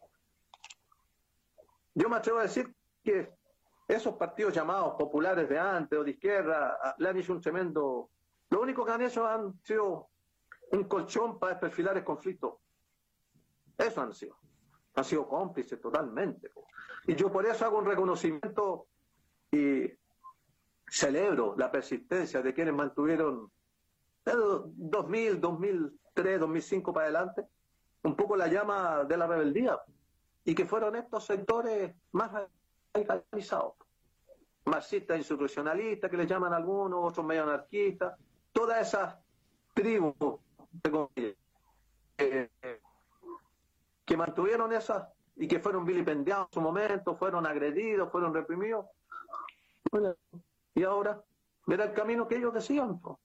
yo me atrevo a decir que esos partidos llamados populares de antes o de izquierda le han hecho un tremendo... Lo único que han hecho han sido un colchón para desperfilar el conflicto. Eso han sido. Han sido cómplices totalmente. Po. Y yo por eso hago un reconocimiento y celebro la persistencia de quienes mantuvieron de dos mil, dos mil tres, dos mil cinco para adelante un poco la llama de la rebeldía, y que fueron estos sectores más radicalizados, marxistas insurreccionalistas que les llaman algunos, otros medio anarquistas, todas esas tribus eh, que mantuvieron esas y que fueron vilipendiados en su momento, fueron agredidos, fueron reprimidos. Bueno, y ahora, era el camino que ellos decían. ¿No?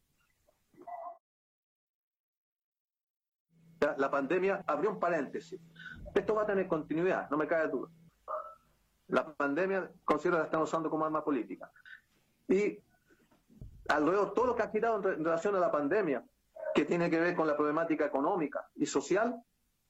La pandemia abrió un paréntesis. Esto va a tener continuidad, no me cabe duda. La pandemia considero que la están usando como arma política. Y alrededor todo lo que ha girado en, re en relación a la pandemia, que tiene que ver con la problemática económica y social,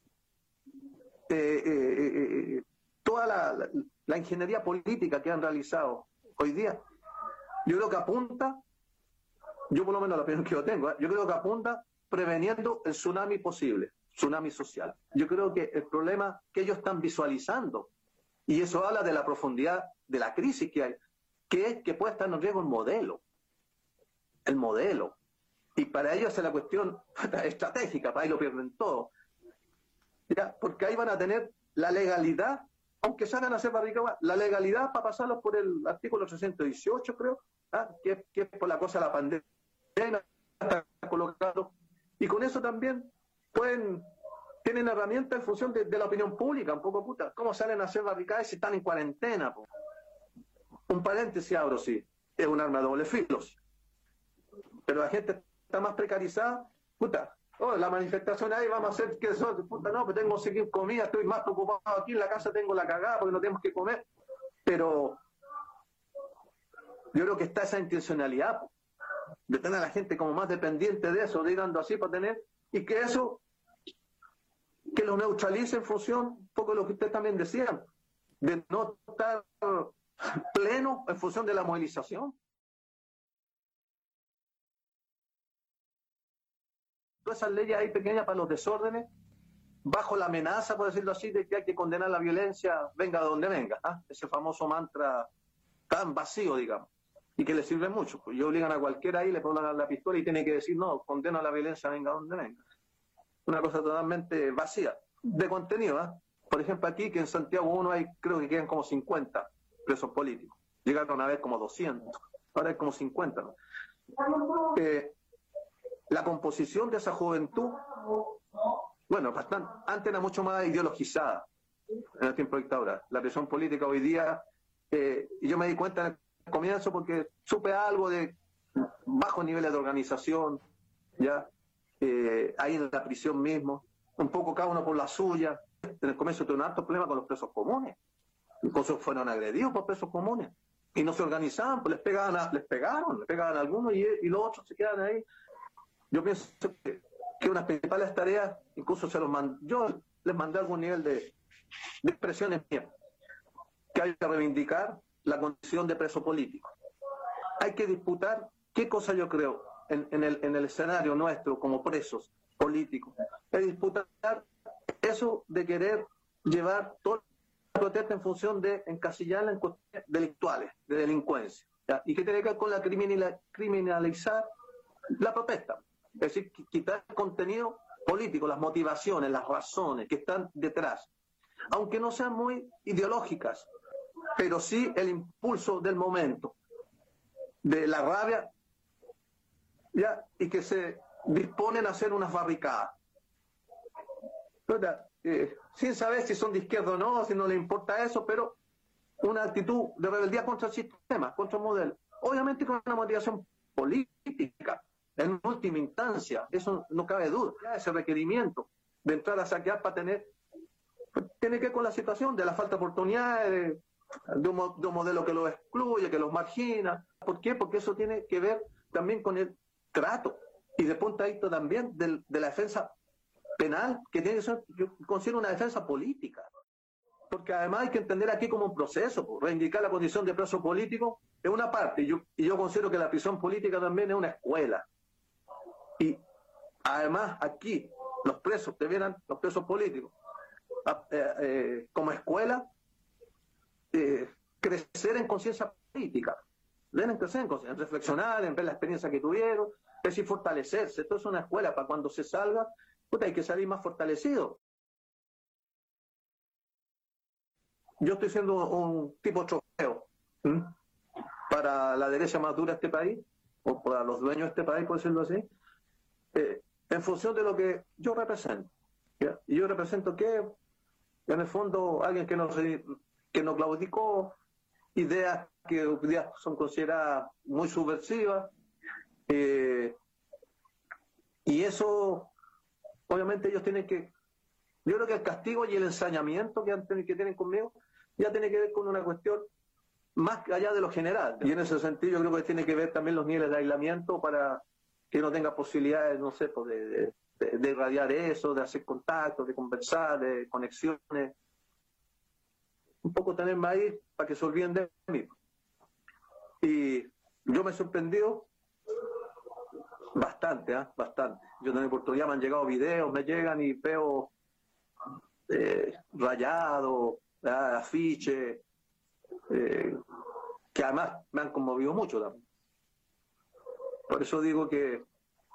eh, eh, eh, toda la, la, la ingeniería política que han realizado hoy día, yo creo que apunta, yo por lo menos la opinión que yo tengo, ¿eh? yo creo que apunta preveniendo el tsunami posible, tsunami social. Yo creo que el problema que ellos están visualizando Y eso habla de la profundidad de la crisis que hay, que es que puede estar en riesgo el modelo. El modelo. Y para ellos es la cuestión estratégica, para ahí lo pierden todo. ¿Ya? Porque ahí van a tener la legalidad, aunque salgan a hacer barricadas, la legalidad para pasarlos por el artículo trescientos dieciocho, creo, ¿ah? que, que es por la cosa de la pandemia, está colocado. Y con eso también pueden, tienen herramientas en función de, de la opinión pública, un poco puta. ¿Cómo salen a hacer barricadas si están en cuarentena? Po? Un paréntesis abro, sí, es un arma de doble filo. Sí. Pero la gente está más precarizada, puta. Oh, la manifestación ahí, vamos a hacer que eso, puta, no, pues tengo que seguir comida, estoy más preocupado aquí en la casa, tengo la cagada porque no tenemos que comer. Pero yo creo que está esa intencionalidad po, de tener a la gente como más dependiente de eso, de ir dando así para tener, y que eso, que lo neutralice en función, un poco de lo que ustedes también decían, de no estar pleno en función de la movilización. Todas esas leyes ahí pequeñas para los desórdenes, bajo la amenaza, por decirlo así, de que hay que condenar la violencia, venga de donde venga, ¿ah? Ese famoso mantra tan vacío, digamos, y que le sirve mucho, pues, y obligan a cualquiera ahí, le ponen la, la pistola y tiene que decir, no, condeno a la violencia, venga de donde venga. Una cosa totalmente vacía, de contenido, ¿ah? Por ejemplo, aquí, que en Santiago uno hay, creo que quedan como cincuenta presos políticos, llegaron a haber como doscientos, ahora hay como cincuenta, ¿no? Eh, La composición de esa juventud, bueno, bastante, antes era mucho más ideologizada en el tiempo de dictadura. La presión política hoy día, eh, y yo me di cuenta en el comienzo porque supe algo de bajos niveles de organización, ya eh, ahí en la prisión mismo, un poco cada uno por la suya. En el comienzo tuve un alto problema con los presos comunes, incluso fueron agredidos por presos comunes y no se organizaban, pues les pegaban, a, les pegaron, les pegaban a algunos y, y los otros se quedan ahí. Yo pienso que, que unas principales tareas, incluso se los mandé, yo les mandé algún nivel de, de expresiones mías, que hay que reivindicar la condición de preso político. Hay que disputar qué cosa yo creo en, en, el, en el escenario nuestro como presos políticos. Es disputar eso de querer llevar toda la protesta en función de encasillarla en cuestiones delictuales, de delincuencia, ¿ya? Y que tiene que ver con la criminal, criminalizar la protesta. Es decir, quitar el contenido político, las motivaciones, las razones que están detrás, aunque no sean muy ideológicas, pero sí el impulso del momento, de la rabia, ya, y que se disponen a hacer unas barricadas. Eh, sin saber si son de izquierda o no, si no les importa eso, pero una actitud de rebeldía contra el sistema, contra el modelo. Obviamente con una motivación política. En última instancia, eso no cabe duda, ya ese requerimiento de entrar a saquear para tener, pues, tiene que ver con la situación de la falta de oportunidades, de, de, un, de un modelo que los excluye, que los margina. ¿Por qué? Porque eso tiene que ver también con el trato y de punto de vista también de, de la defensa penal, que tiene que ser, yo considero una defensa política. Porque además hay que entender aquí como un proceso, pues, reivindicar la condición de preso político es una parte, y yo, y yo considero que la prisión política también es una escuela. Y además aquí los presos debieran, los presos políticos, eh, eh, como escuela, eh, crecer en conciencia política, deben crecer en conciencia, en reflexionar, en ver la experiencia que tuvieron, es decir, fortalecerse. Esto es una escuela para cuando se salga, puta, hay que salir más fortalecido. Yo estoy siendo un tipo trofeo ¿sí? para la derecha más dura de este país, o para los dueños de este país, por decirlo así. Eh, en función de lo que yo represento. ¿ya? Y yo represento que, en el fondo, alguien que nos, que nos claudicó, ideas que hoy día son consideradas muy subversivas, eh, y eso, obviamente ellos tienen que, yo creo que el castigo y el ensañamiento que, han, que tienen conmigo, ya tiene que ver con una cuestión más allá de lo general. Y en ese sentido yo creo que tiene que ver también los niveles de aislamiento para que no tenga posibilidades, no sé, pues de, de, de, de irradiar eso, de hacer contactos, de conversar, de conexiones. Un poco tenerme ahí para que se olviden de mí. Y yo me he sorprendido bastante, ¿eh? bastante. Yo tengo oportunidad, me han llegado videos, me llegan y veo eh, rayado, ¿verdad? Afiches, eh, que además me han conmovido mucho también. Por eso digo que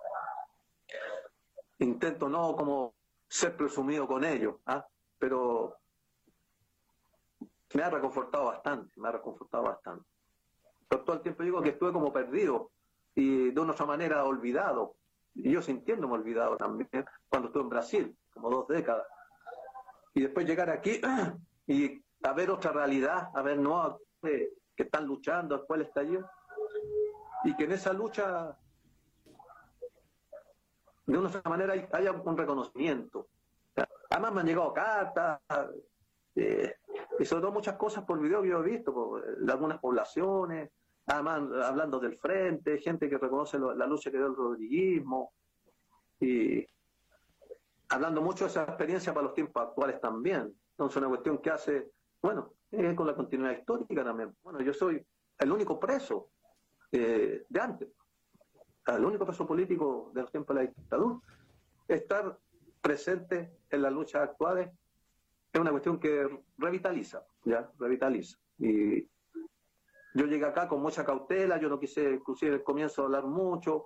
intento no como ser presumido con ello, ¿ah? Pero me ha reconfortado bastante, me ha reconfortado bastante. Por todo el tiempo digo que estuve como perdido y de una otra manera olvidado, y yo sintiéndome olvidado también cuando estuve en Brasil, como dos décadas. Y después llegar aquí y a ver otra realidad, a ver no eh, que están luchando después del estallido, y que en esa lucha de una otra manera haya un reconocimiento. Además me han llegado cartas, eh, y sobre todo muchas cosas por video que yo he visto, por, de algunas poblaciones, además hablando del frente, gente que reconoce lo, la lucha que dio el rodriguismo, y hablando mucho de esa experiencia para los tiempos actuales también. Entonces una cuestión que hace, bueno, eh, con la continuidad histórica también. Bueno, yo soy el único preso eh, de antes, el único preso político de los tiempos de la dictadura. Estar presente en las luchas actuales es una cuestión que revitaliza, ya, revitaliza. Y yo llegué acá con mucha cautela, yo no quise, inclusive al comienzo, hablar mucho,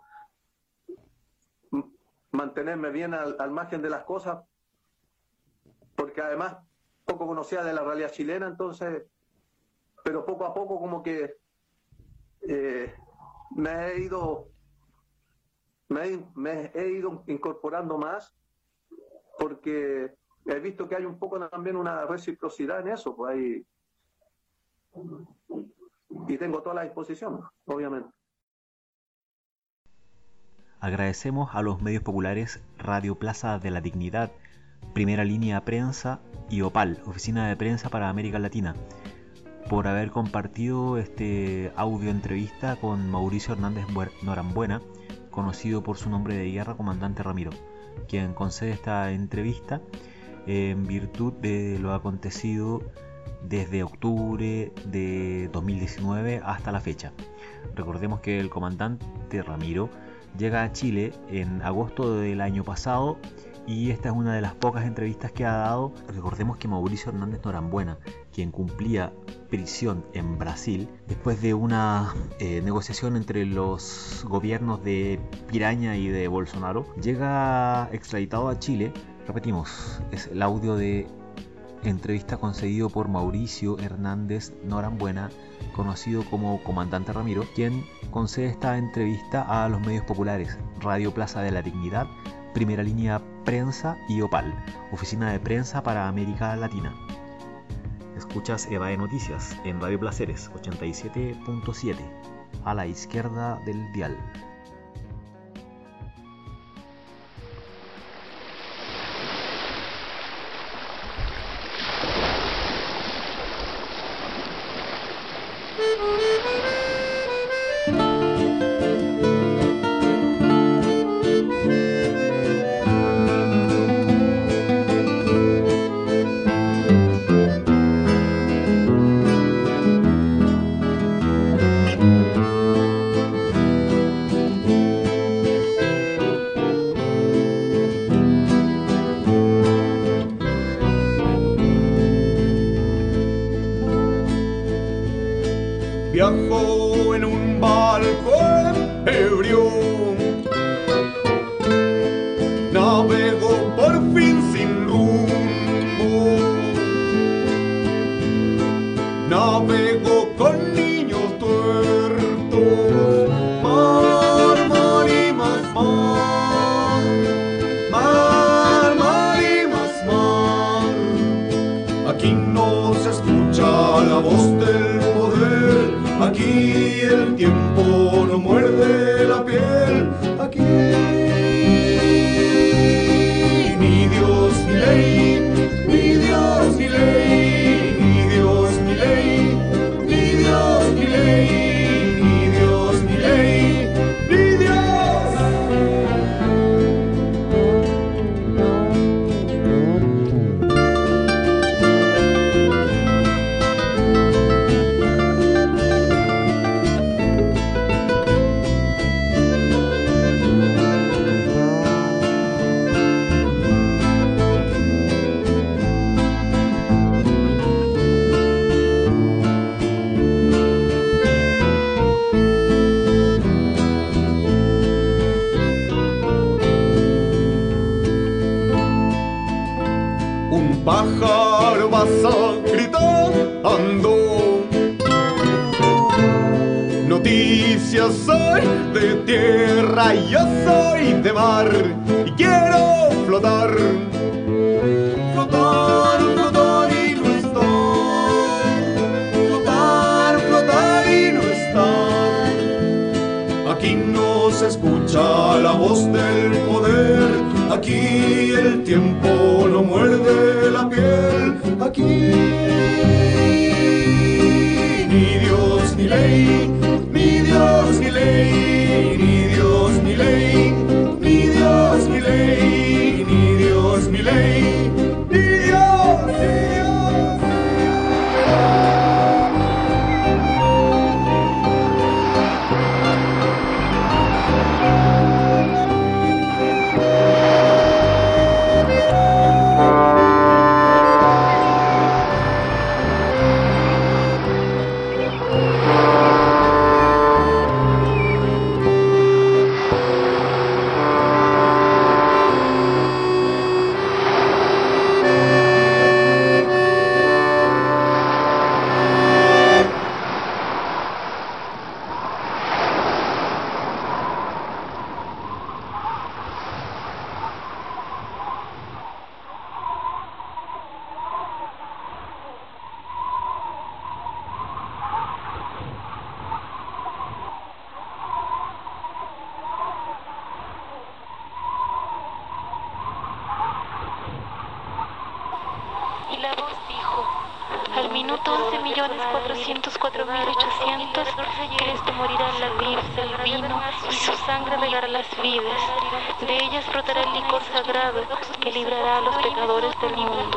mantenerme bien al, al margen de las cosas, porque además poco conocía de la realidad chilena, entonces, pero poco a poco como que eh, me he ido me he, me he ido incorporando más, porque he visto que hay un poco también una reciprocidad en eso, pues hay, y tengo toda la disposición, obviamente. Agradecemos a los medios populares Radio Plaza de la Dignidad, Primera Línea Prensa y Opal, Oficina de Prensa para América Latina, por haber compartido este audio entrevista con Mauricio Hernández Norambuena, conocido por su nombre de guerra, Comandante Ramiro, quien concede esta entrevista en virtud de lo acontecido desde octubre de dos mil diecinueve hasta la fecha. Recordemos que el comandante Ramiro llega a Chile en agosto del año pasado y esta es una de las pocas entrevistas que ha dado. Recordemos que Mauricio Hernández Norambuena, quien cumplía prisión en Brasil, después de una eh, negociación entre los gobiernos de Piraña y de Bolsonaro, llega extraditado a Chile. Repetimos, es el audio de entrevista concedido por Mauricio Hernández Norambuena, conocido como Comandante Ramiro, quien concede esta entrevista a los medios populares Radio Plaza de la Dignidad, Primera Línea Prensa y Opal, Oficina de Prensa para América Latina. Escuchas E V A de Noticias en Radio Placeres ochenta y siete punto siete, a la izquierda del dial. Viajó en un barco ebrio, navegó por fin sin rumbo, navegó con niños tuertos, mar, mar y más mar, mar, mar y más mar. Aquí no se escucha la voz del poder, aquí el tiempo no muerde la piel, aquí ni Dios ni ley, ni Dios ni ley, ni Dios ni ley, ni Dios ni ley, ni Dios ni ley, ni Dios. pájaro pasa gritando. Noticias soy de tierra y yo soy de mar y quiero flotar. Flotar, flotar y no estar. Flotar, flotar y no estar. Aquí no se escucha la voz del poder. Aquí el tiempo no muerde la piel. Aquí ni Dios ni ley. Ni Dios ni ley, ni Dios ni ley, ni Dios ni ley, ni Dios ni ley, ni Dios, ni Dios. Cristo morirá en la vid del vino y su sangre regará las vides. De ellas brotará el licor sagrado que librará a los pecadores del mundo.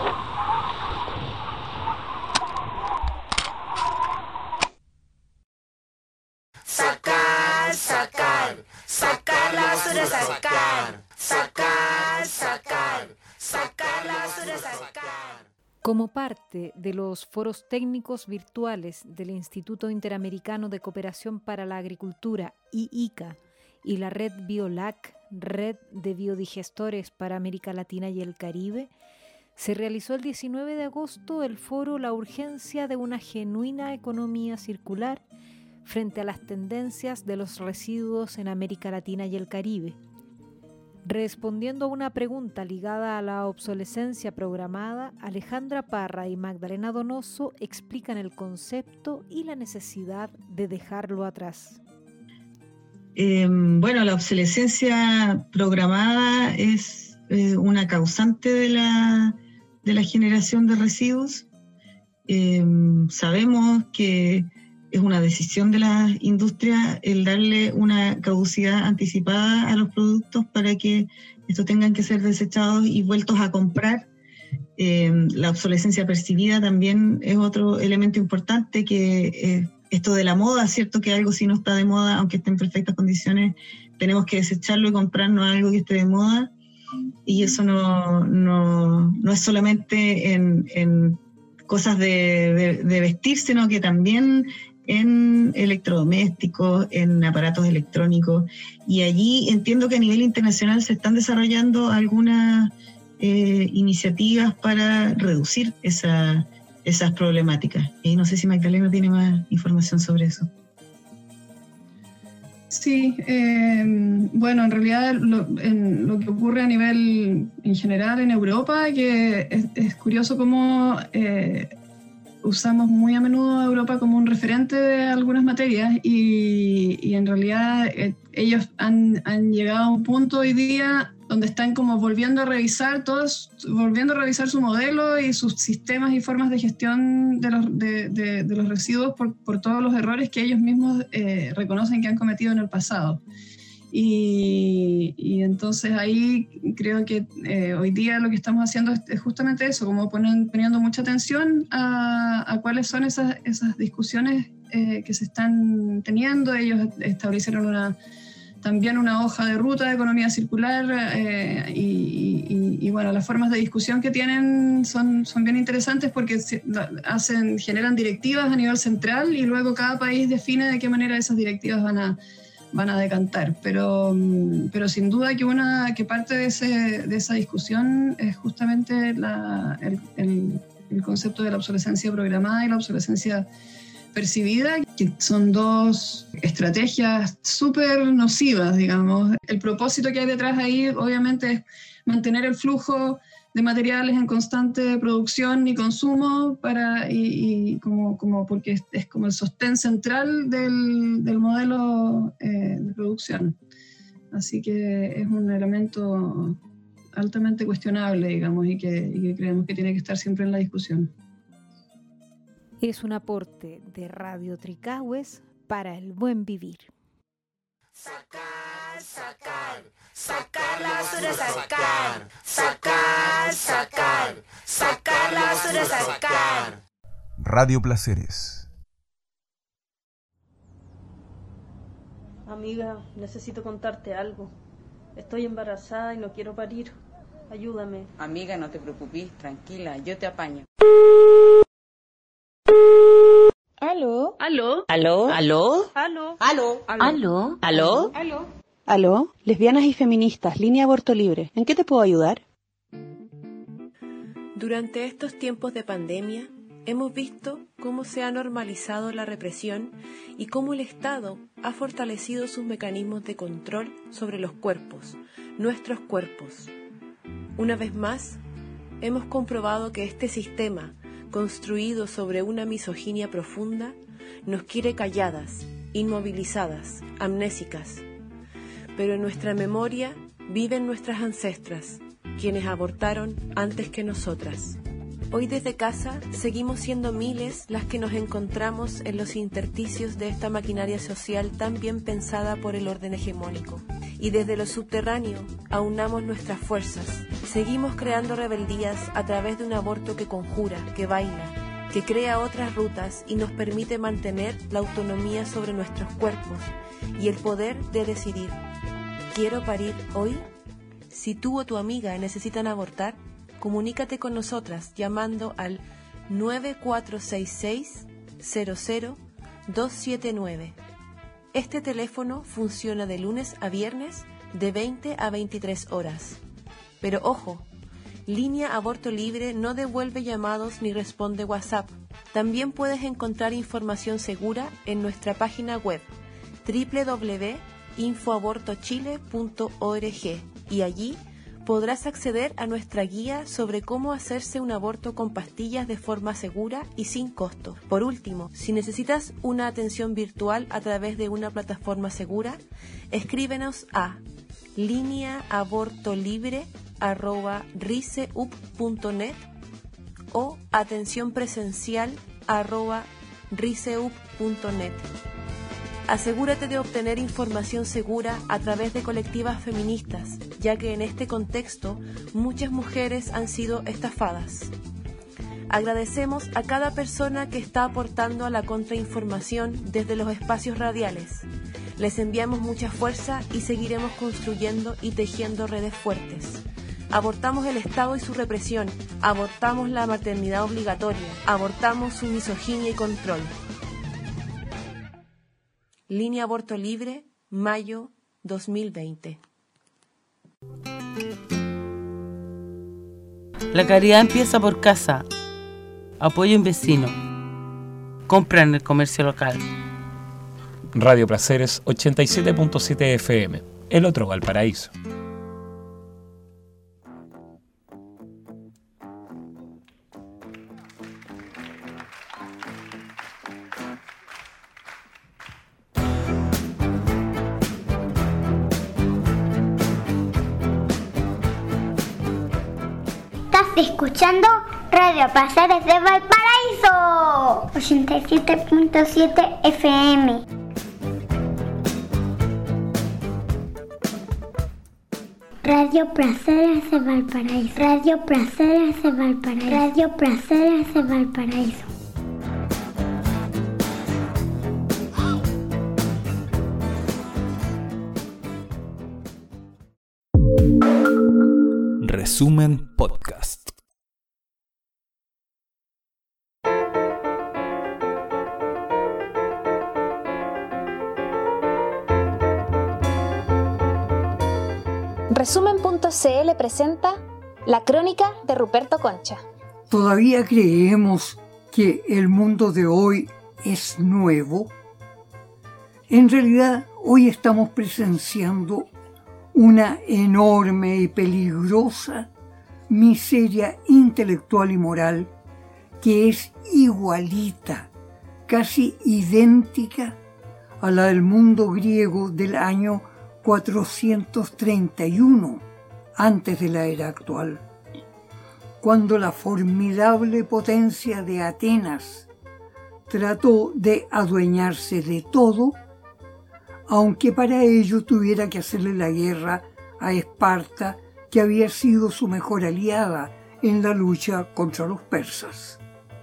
Sacar, sacar, sacar la basura, sacar, sacar, sacar, sacar la basura, sacar. Como parte de los foros técnicos virtuales del Instituto Interamericano de Cooperación para la Agricultura, I I C A, y la red BioLac, Red de Biodigestores para América Latina y el Caribe, se realizó el diecinueve de agosto el foro La urgencia de una genuina economía circular frente a las tendencias de los residuos en América Latina y el Caribe. Respondiendo a una pregunta ligada a la obsolescencia programada, Alejandra Parra y Magdalena Donoso explican el concepto y la necesidad de dejarlo atrás. Eh, bueno, la obsolescencia programada es eh, una causante de la, de la generación de residuos. Eh, sabemos que es una decisión de la industria el darle una caducidad anticipada a los productos para que estos tengan que ser desechados y vueltos a comprar. Eh, la obsolescencia percibida también es otro elemento importante, que eh, esto de la moda, ¿cierto? Que algo si no está de moda, aunque esté en perfectas condiciones, tenemos que desecharlo y comprarnos algo que esté de moda. Y eso no, no, no es solamente en, en cosas de, de, de vestir, sino que también en electrodomésticos, en aparatos electrónicos, y allí entiendo que a nivel internacional se están desarrollando algunas eh, iniciativas para reducir esa, esas problemáticas. Y no sé si Magdalena tiene más información sobre eso. Sí, eh, bueno, en realidad lo, en lo que ocurre a nivel en general en Europa, que es, es curioso cómo eh, usamos muy a menudo a Europa como un referente de algunas materias y, y en realidad eh, ellos han, han llegado a un punto hoy día donde están como volviendo a revisar todos, volviendo a revisar su modelo y sus sistemas y formas de gestión de los, de, de, de los residuos por, por todos los errores que ellos mismos eh, reconocen que han cometido en el pasado. Y, y entonces ahí creo que eh, hoy día lo que estamos haciendo es, es justamente eso, como ponen, poniendo mucha atención a, a cuáles son esas, esas discusiones eh, que se están teniendo. Ellos establecieron una, también una hoja de ruta de economía circular eh, y, y, y bueno, las formas de discusión que tienen son, son bien interesantes porque hacen, generan directivas a nivel central y luego cada país define de qué manera esas directivas van a van a decantar, pero, pero sin duda que, una, que parte de, ese, de esa discusión es justamente la, el, el, el concepto de la obsolescencia programada y la obsolescencia percibida, que son dos estrategias súper nocivas, digamos. El propósito que hay detrás ahí, obviamente, es mantener el flujo de materiales en constante producción y consumo, para, y, y como, como porque es, es como el sostén central del, del modelo eh, de producción. Así que es un elemento altamente cuestionable, digamos, y que, y que creemos que tiene que estar siempre en la discusión. Es un aporte de Radio Tricahues para el buen vivir. Sacar, sacar, sacar la basura, sacar, sacar, sacar, sacar la basura, sacar. Radio Placeres. Amiga, necesito contarte algo. Estoy embarazada y no quiero parir. Ayúdame. Amiga, no te preocupes, tranquila, yo te apaño. ¿Aló? ¿Aló? ¿Aló? ¿Aló? ¿Aló? ¿Aló? ¿Aló? ¿Aló? ¿Aló? ¿Aló? Lesbianas y feministas, línea aborto libre. ¿En qué te puedo ayudar? Durante estos tiempos de pandemia, hemos visto cómo se ha normalizado la represión y cómo el Estado ha fortalecido sus mecanismos de control sobre los cuerpos, nuestros cuerpos. Una vez más, hemos comprobado que este sistema, construido sobre una misoginia profunda, nos quiere calladas, inmovilizadas, amnésicas. Pero en nuestra memoria viven nuestras ancestras, quienes abortaron antes que nosotras. Hoy desde casa seguimos siendo miles las que nos encontramos en los intersticios de esta maquinaria social tan bien pensada por el orden hegemónico. Y desde lo subterráneo aunamos nuestras fuerzas. Seguimos creando rebeldías a través de un aborto que conjura, que baila, que crea otras rutas y nos permite mantener la autonomía sobre nuestros cuerpos y el poder de decidir. ¿Quiero parir hoy? Si tú o tu amiga necesitan abortar, comunícate con nosotras llamando al nueve cuatro seis seis, cero cero, dos siete nueve. Este teléfono funciona de lunes a viernes de veinte a veintitrés horas. Pero ojo, Línea Aborto Libre no devuelve llamados ni responde WhatsApp. También puedes encontrar información segura en nuestra página web doble u doble u doble u punto info aborto chile punto org y allí podrás acceder a nuestra guía sobre cómo hacerse un aborto con pastillas de forma segura y sin costo. Por último, si necesitas una atención virtual a través de una plataforma segura, escríbenos a lineaabortolibre arroba riseup punto net o atención presencial arroba riseup punto net. Asegúrate de obtener información segura a través de colectivas feministas, ya que en este contexto muchas mujeres han sido estafadas. Agradecemos a cada persona que está aportando a la contrainformación desde los espacios radiales. Les enviamos mucha fuerza y seguiremos construyendo y tejiendo redes fuertes. Abortamos el Estado y su represión, abortamos la maternidad obligatoria, abortamos su misoginia y control. Línea Aborto Libre, mayo dos mil veinte. La caridad empieza por casa. Apoya a un vecino. Compra en el comercio local. Radio Placeres ochenta y siete punto siete F M, el otro Valparaíso. Escuchando Radio Placeres de Valparaíso ochenta y siete punto siete F M. Radio Placeres de Valparaíso. Radio Placeres de Valparaíso. Radio Placeres de Valparaíso. Resumen Podcast. Resumen punto c l presenta La Crónica de Ruperto Concha. ¿Todavía creemos que el mundo de hoy es nuevo? En realidad, hoy estamos presenciando una enorme y peligrosa miseria intelectual y moral que es igualita, casi idéntica a la del mundo griego del año cuatrocientos treinta y uno, antes de la era actual, cuando la formidable potencia de Atenas trató de adueñarse de todo, aunque para ello tuviera que hacerle la guerra a Esparta, que había sido su mejor aliada en la lucha contra los persas.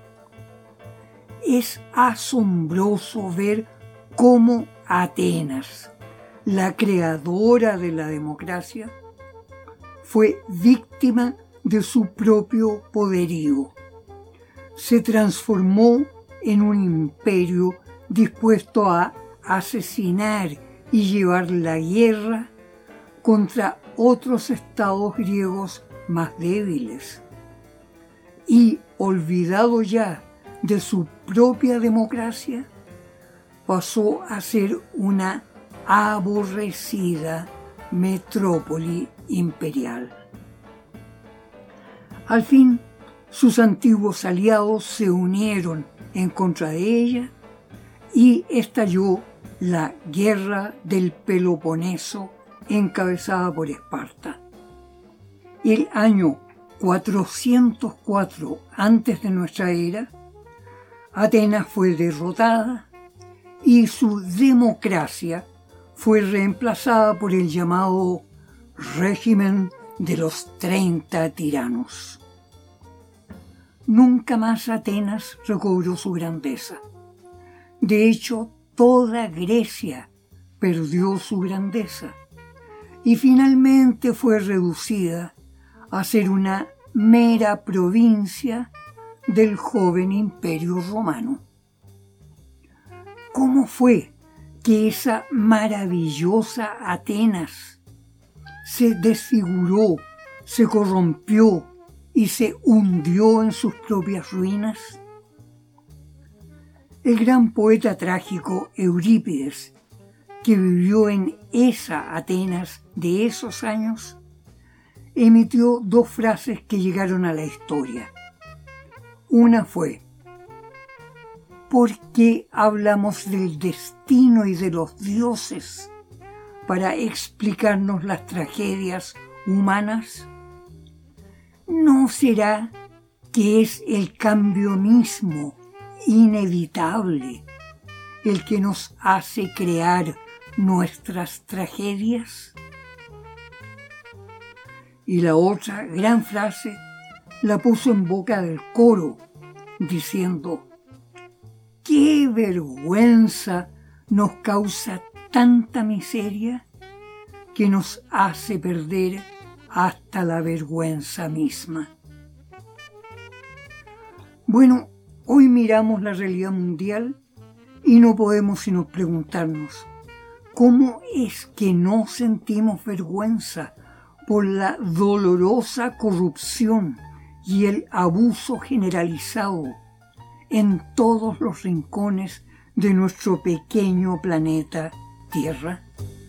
Es asombroso ver cómo Atenas, la creadora de la democracia, fue víctima de su propio poderío. Se transformó en un imperio dispuesto a asesinar y llevar la guerra contra otros estados griegos más débiles. Y, olvidado ya de su propia democracia, pasó a ser una aborrecida metrópoli imperial. Al fin, sus antiguos aliados se unieron en contra de ella y estalló la Guerra del Peloponeso encabezada por Esparta. El año cuatrocientos cuatro antes de nuestra era, Atenas fue derrotada y su democracia fue reemplazada por el llamado régimen de los treinta tiranos. Nunca más Atenas recobró su grandeza. De hecho, toda Grecia perdió su grandeza y finalmente fue reducida a ser una mera provincia del joven imperio romano. ¿Cómo fue que esa maravillosa Atenas se desfiguró, se corrompió y se hundió en sus propias ruinas? El gran poeta trágico Eurípides, que vivió en esa Atenas de esos años, emitió dos frases que llegaron a la historia. Una fue: ¿por qué hablamos del destino y de los dioses para explicarnos las tragedias humanas? ¿No será que es el cambio mismo, inevitable, el que nos hace crear nuestras tragedias? Y la otra gran frase la puso en boca del coro, diciendo: ¡qué vergüenza nos causa tanta miseria que nos hace perder hasta la vergüenza misma! Bueno, hoy miramos la realidad mundial y no podemos sino preguntarnos: ¿cómo es que no sentimos vergüenza por la dolorosa corrupción y el abuso generalizado en todos los rincones de nuestro pequeño planeta Tierra?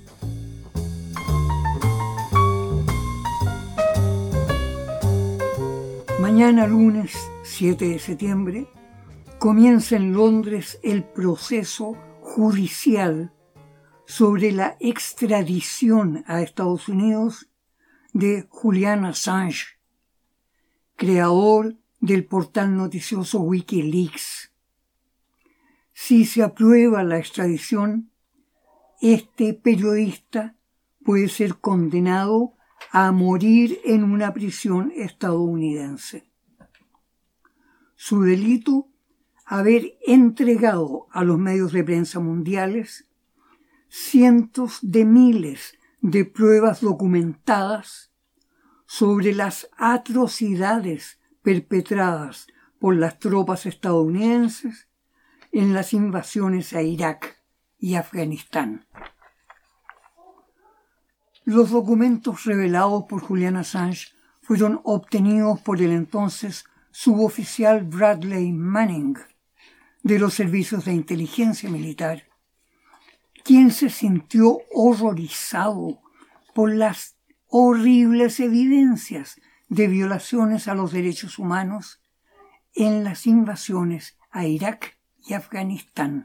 Mañana lunes siete de septiembre comienza en Londres el proceso judicial sobre la extradición a Estados Unidos de Julian Assange, creador del portal noticioso Wikileaks. Si se aprueba la extradición, este periodista puede ser condenado a morir en una prisión estadounidense. Su delito: haber entregado a los medios de prensa mundiales cientos de miles de pruebas documentadas sobre las atrocidades perpetradas por las tropas estadounidenses en las invasiones a Irak y Afganistán. Los documentos revelados por Julian Assange fueron obtenidos por el entonces suboficial Bradley Manning de los servicios de inteligencia militar, quien se sintió horrorizado por las horribles evidencias de violaciones a los derechos humanos en las invasiones a Irak y Afganistán.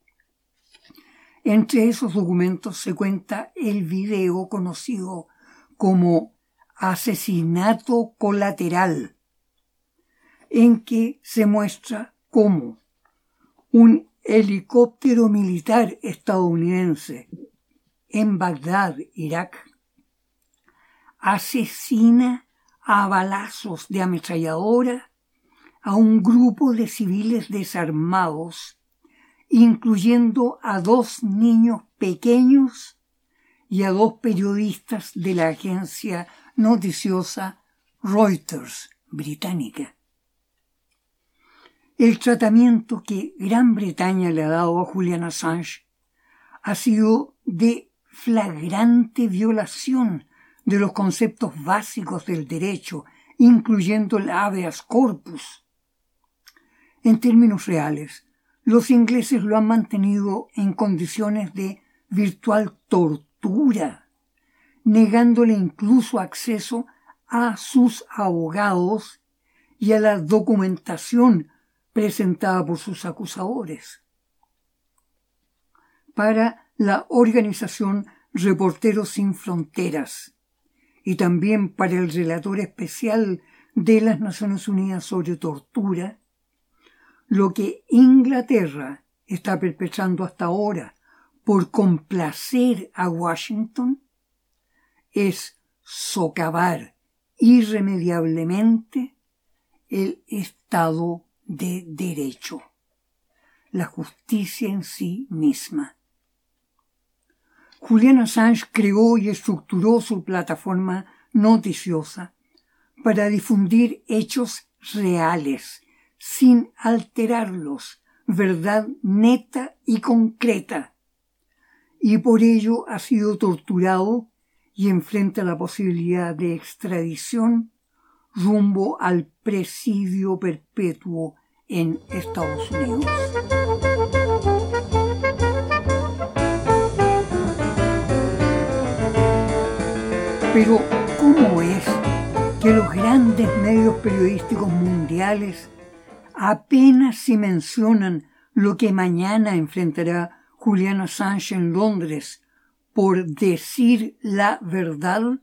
Entre esos documentos se cuenta el video conocido como asesinato colateral, en que se muestra cómo un helicóptero militar estadounidense en Bagdad, Irak, asesina a balazos de ametralladora a un grupo de civiles desarmados, incluyendo a dos niños pequeños y a dos periodistas de la agencia noticiosa Reuters británica. El tratamiento que Gran Bretaña le ha dado a Julian Assange ha sido de flagrante violación de los conceptos básicos del derecho, incluyendo el habeas corpus. En términos reales, los ingleses lo han mantenido en condiciones de virtual tortura, negándole incluso acceso a sus abogados y a la documentación presentada por sus acusadores. Para la organización Reporteros Sin Fronteras y también para el relator especial de las Naciones Unidas sobre tortura, lo que Inglaterra está perpetrando hasta ahora por complacer a Washington es socavar irremediablemente el Estado de Derecho, la justicia en sí misma. Julian Assange creó y estructuró su plataforma noticiosa para difundir hechos reales, sin alterarlos, verdad neta y concreta, y por ello ha sido torturado y enfrenta la posibilidad de extradición rumbo al presidio perpetuo en Estados Unidos. Pero, ¿cómo es que los grandes medios periodísticos mundiales apenas si mencionan lo que mañana enfrentará Julian Assange en Londres por decir la verdad?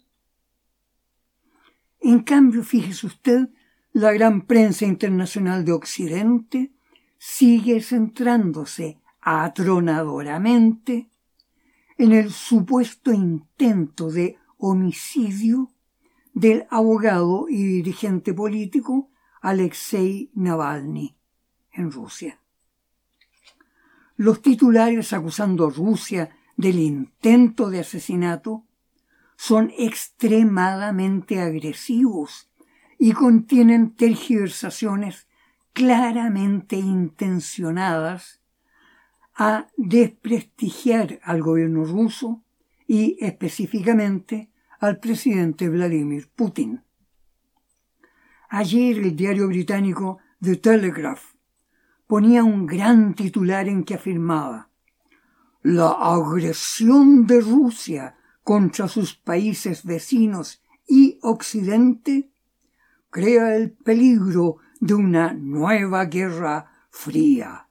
En cambio, fíjese usted, la gran prensa internacional de Occidente sigue centrándose atronadoramente en el supuesto intento de homicidio del abogado y dirigente político Alexei Navalny en Rusia. Los titulares acusando a Rusia del intento de asesinato son extremadamente agresivos y contienen tergiversaciones claramente intencionadas a desprestigiar al gobierno ruso y específicamente al presidente Vladimir Putin. Ayer el diario británico The Telegraph ponía un gran titular en que afirmaba: la agresión de Rusia contra sus países vecinos y Occidente crea el peligro de una nueva guerra fría.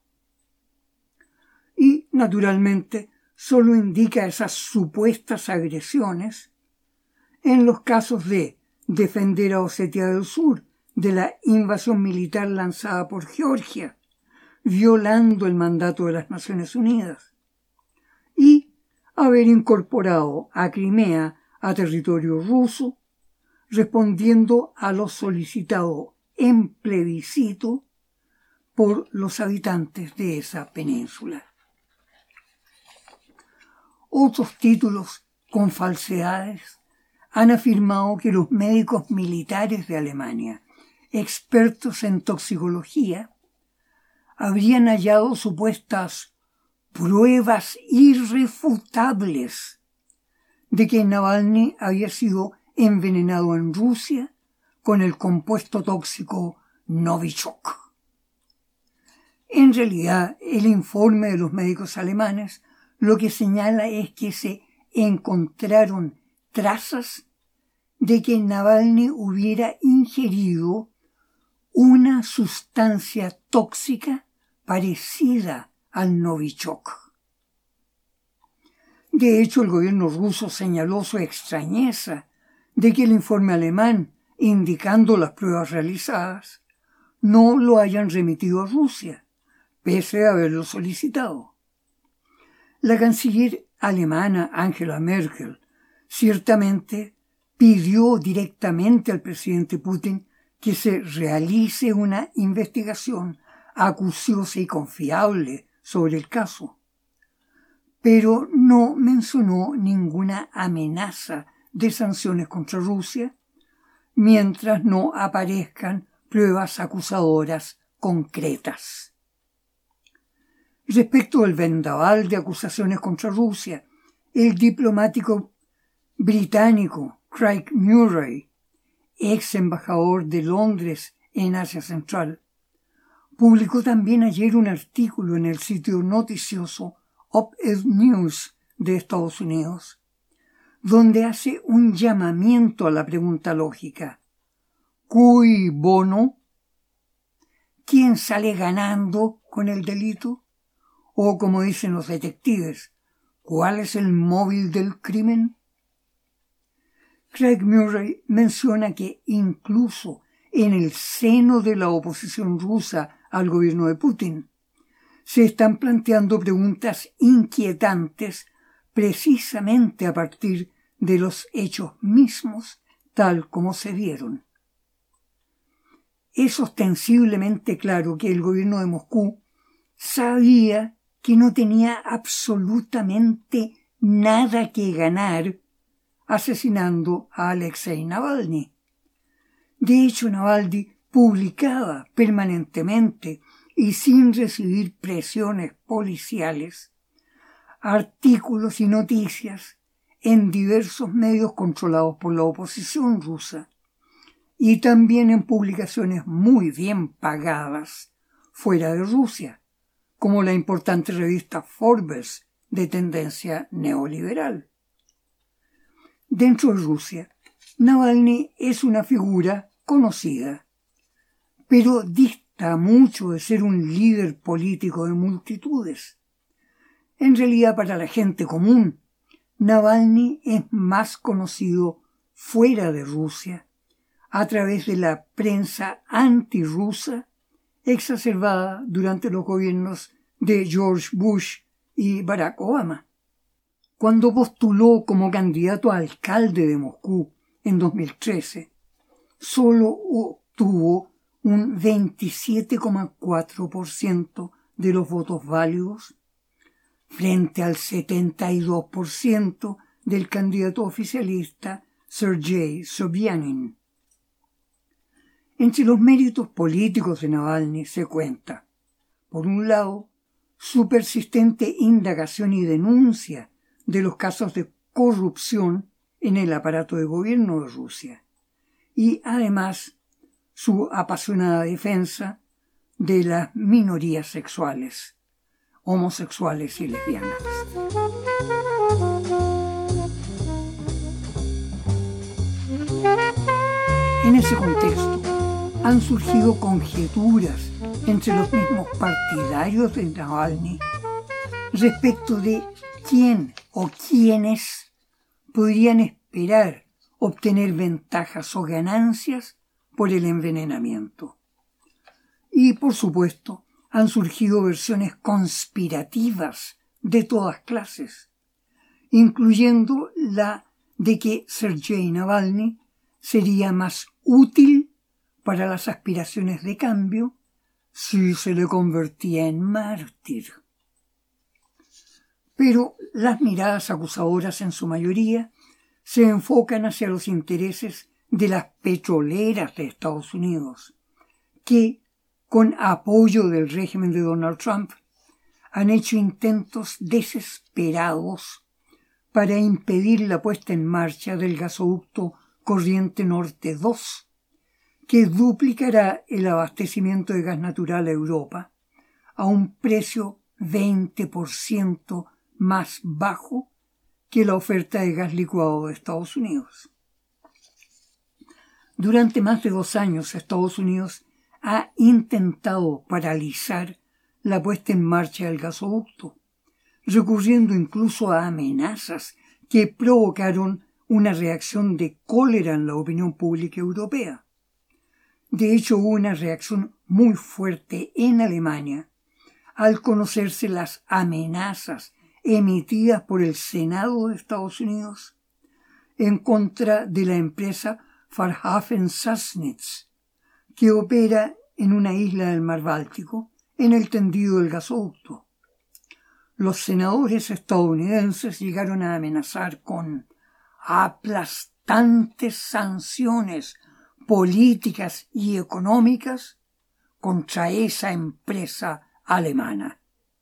Y, naturalmente, solo indica esas supuestas agresiones en los casos de defender a Osetia del Sur de la invasión militar lanzada por Georgia, violando el mandato de las Naciones Unidas, y haber incorporado a Crimea a territorio ruso, respondiendo a lo solicitado en plebiscito por los habitantes de esa península. Otros títulos con falsedades han afirmado que los médicos militares de Alemania, expertos en toxicología, habrían hallado supuestas pruebas irrefutables de que Navalny había sido envenenado en Rusia con el compuesto tóxico Novichok. En realidad, el informe de los médicos alemanes lo que señala es que se encontraron trazas de que Navalny hubiera ingerido una sustancia tóxica parecida al Novichok. De hecho, el gobierno ruso señaló su extrañeza de que el informe alemán, indicando las pruebas realizadas, no lo hayan remitido a Rusia, pese a haberlo solicitado. La canciller alemana Angela Merkel ciertamente pidió directamente al presidente Putin que se realice una investigación acuciosa y confiable sobre el caso, pero no mencionó ninguna amenaza de sanciones contra Rusia mientras no aparezcan pruebas acusadoras concretas. Respecto al vendaval de acusaciones contra Rusia, el diplomático británico Craig Murray, ex embajador de Londres en Asia Central, publicó también ayer un artículo en el sitio noticioso Op-Ed News de Estados Unidos, donde hace un llamamiento a la pregunta lógica: ¿Cui bono? ¿Quién sale ganando con el delito? O, como dicen los detectives, ¿cuál es el móvil del crimen? Craig Murray menciona que incluso en el seno de la oposición rusa al gobierno de Putin se están planteando preguntas inquietantes precisamente a partir de los hechos mismos tal como se dieron. Es ostensiblemente claro que el gobierno de Moscú sabía que no tenía absolutamente nada que ganar asesinando a Alexei Navalny. De hecho, Navalny publicaba permanentemente y sin recibir presiones policiales artículos y noticias en diversos medios controlados por la oposición rusa y también en publicaciones muy bien pagadas fuera de Rusia, como la importante revista Forbes de tendencia neoliberal. Dentro de Rusia, Navalny es una figura conocida, pero dista mucho de ser un líder político de multitudes. En realidad, para la gente común, Navalny es más conocido fuera de Rusia, a través de la prensa antirrusa exacerbada durante los gobiernos de George Bush y Barack Obama. Cuando postuló como candidato a alcalde de Moscú en dos mil trece, solo obtuvo un veintisiete coma cuatro por ciento de los votos válidos, frente al setenta y dos por ciento del candidato oficialista Sergei Sobyanin. Entre los méritos políticos de Navalny se cuenta, por un lado, su persistente indagación y denuncia de los casos de corrupción en el aparato de gobierno de Rusia, y además su apasionada defensa de las minorías sexuales, homosexuales y lesbianas. En ese contexto, han surgido conjeturas entre los mismos partidarios de Navalny respecto de quién o quiénes podrían esperar obtener ventajas o ganancias por el envenenamiento. Y, por supuesto, han surgido versiones conspirativas de todas clases, incluyendo la de que Sergei Navalny sería más útil para las aspiraciones de cambio si se le convertía en mártir. Pero las miradas acusadoras en su mayoría se enfocan hacia los intereses de las petroleras de Estados Unidos, que, con apoyo del régimen de Donald Trump, han hecho intentos desesperados para impedir la puesta en marcha del gasoducto Corriente Norte dos, que duplicará el abastecimiento de gas natural a Europa a un precio veinte por ciento más bajo que la oferta de gas licuado de Estados Unidos. Durante más de dos años, Estados Unidos ha intentado paralizar la puesta en marcha del gasoducto, recurriendo incluso a amenazas que provocaron una reacción de cólera en la opinión pública europea. De hecho, hubo una reacción muy fuerte en Alemania al conocerse las amenazas emitidas por el Senado de Estados Unidos en contra de la empresa Farhafen Sassnitz, que opera en una isla del mar Báltico en el tendido del gasoducto. Los senadores estadounidenses llegaron a amenazar con aplastantes sanciones políticas y económicas contra esa empresa alemana.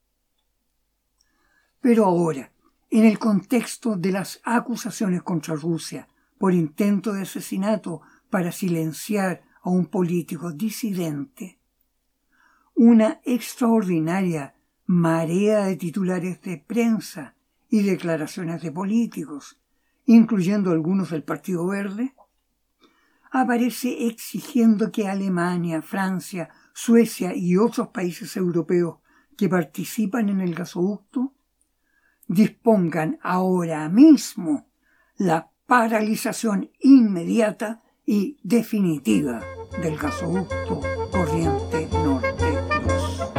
Pero ahora, en el contexto de las acusaciones contra Rusia por intento de asesinato para silenciar a un político disidente, una extraordinaria marea de titulares de prensa y declaraciones de políticos, incluyendo algunos del Partido Verde, aparece exigiendo que Alemania, Francia, Suecia y otros países europeos que participan en el gasoducto dispongan ahora mismo la paralización inmediata y definitiva del gasoducto Corriente Norte dos.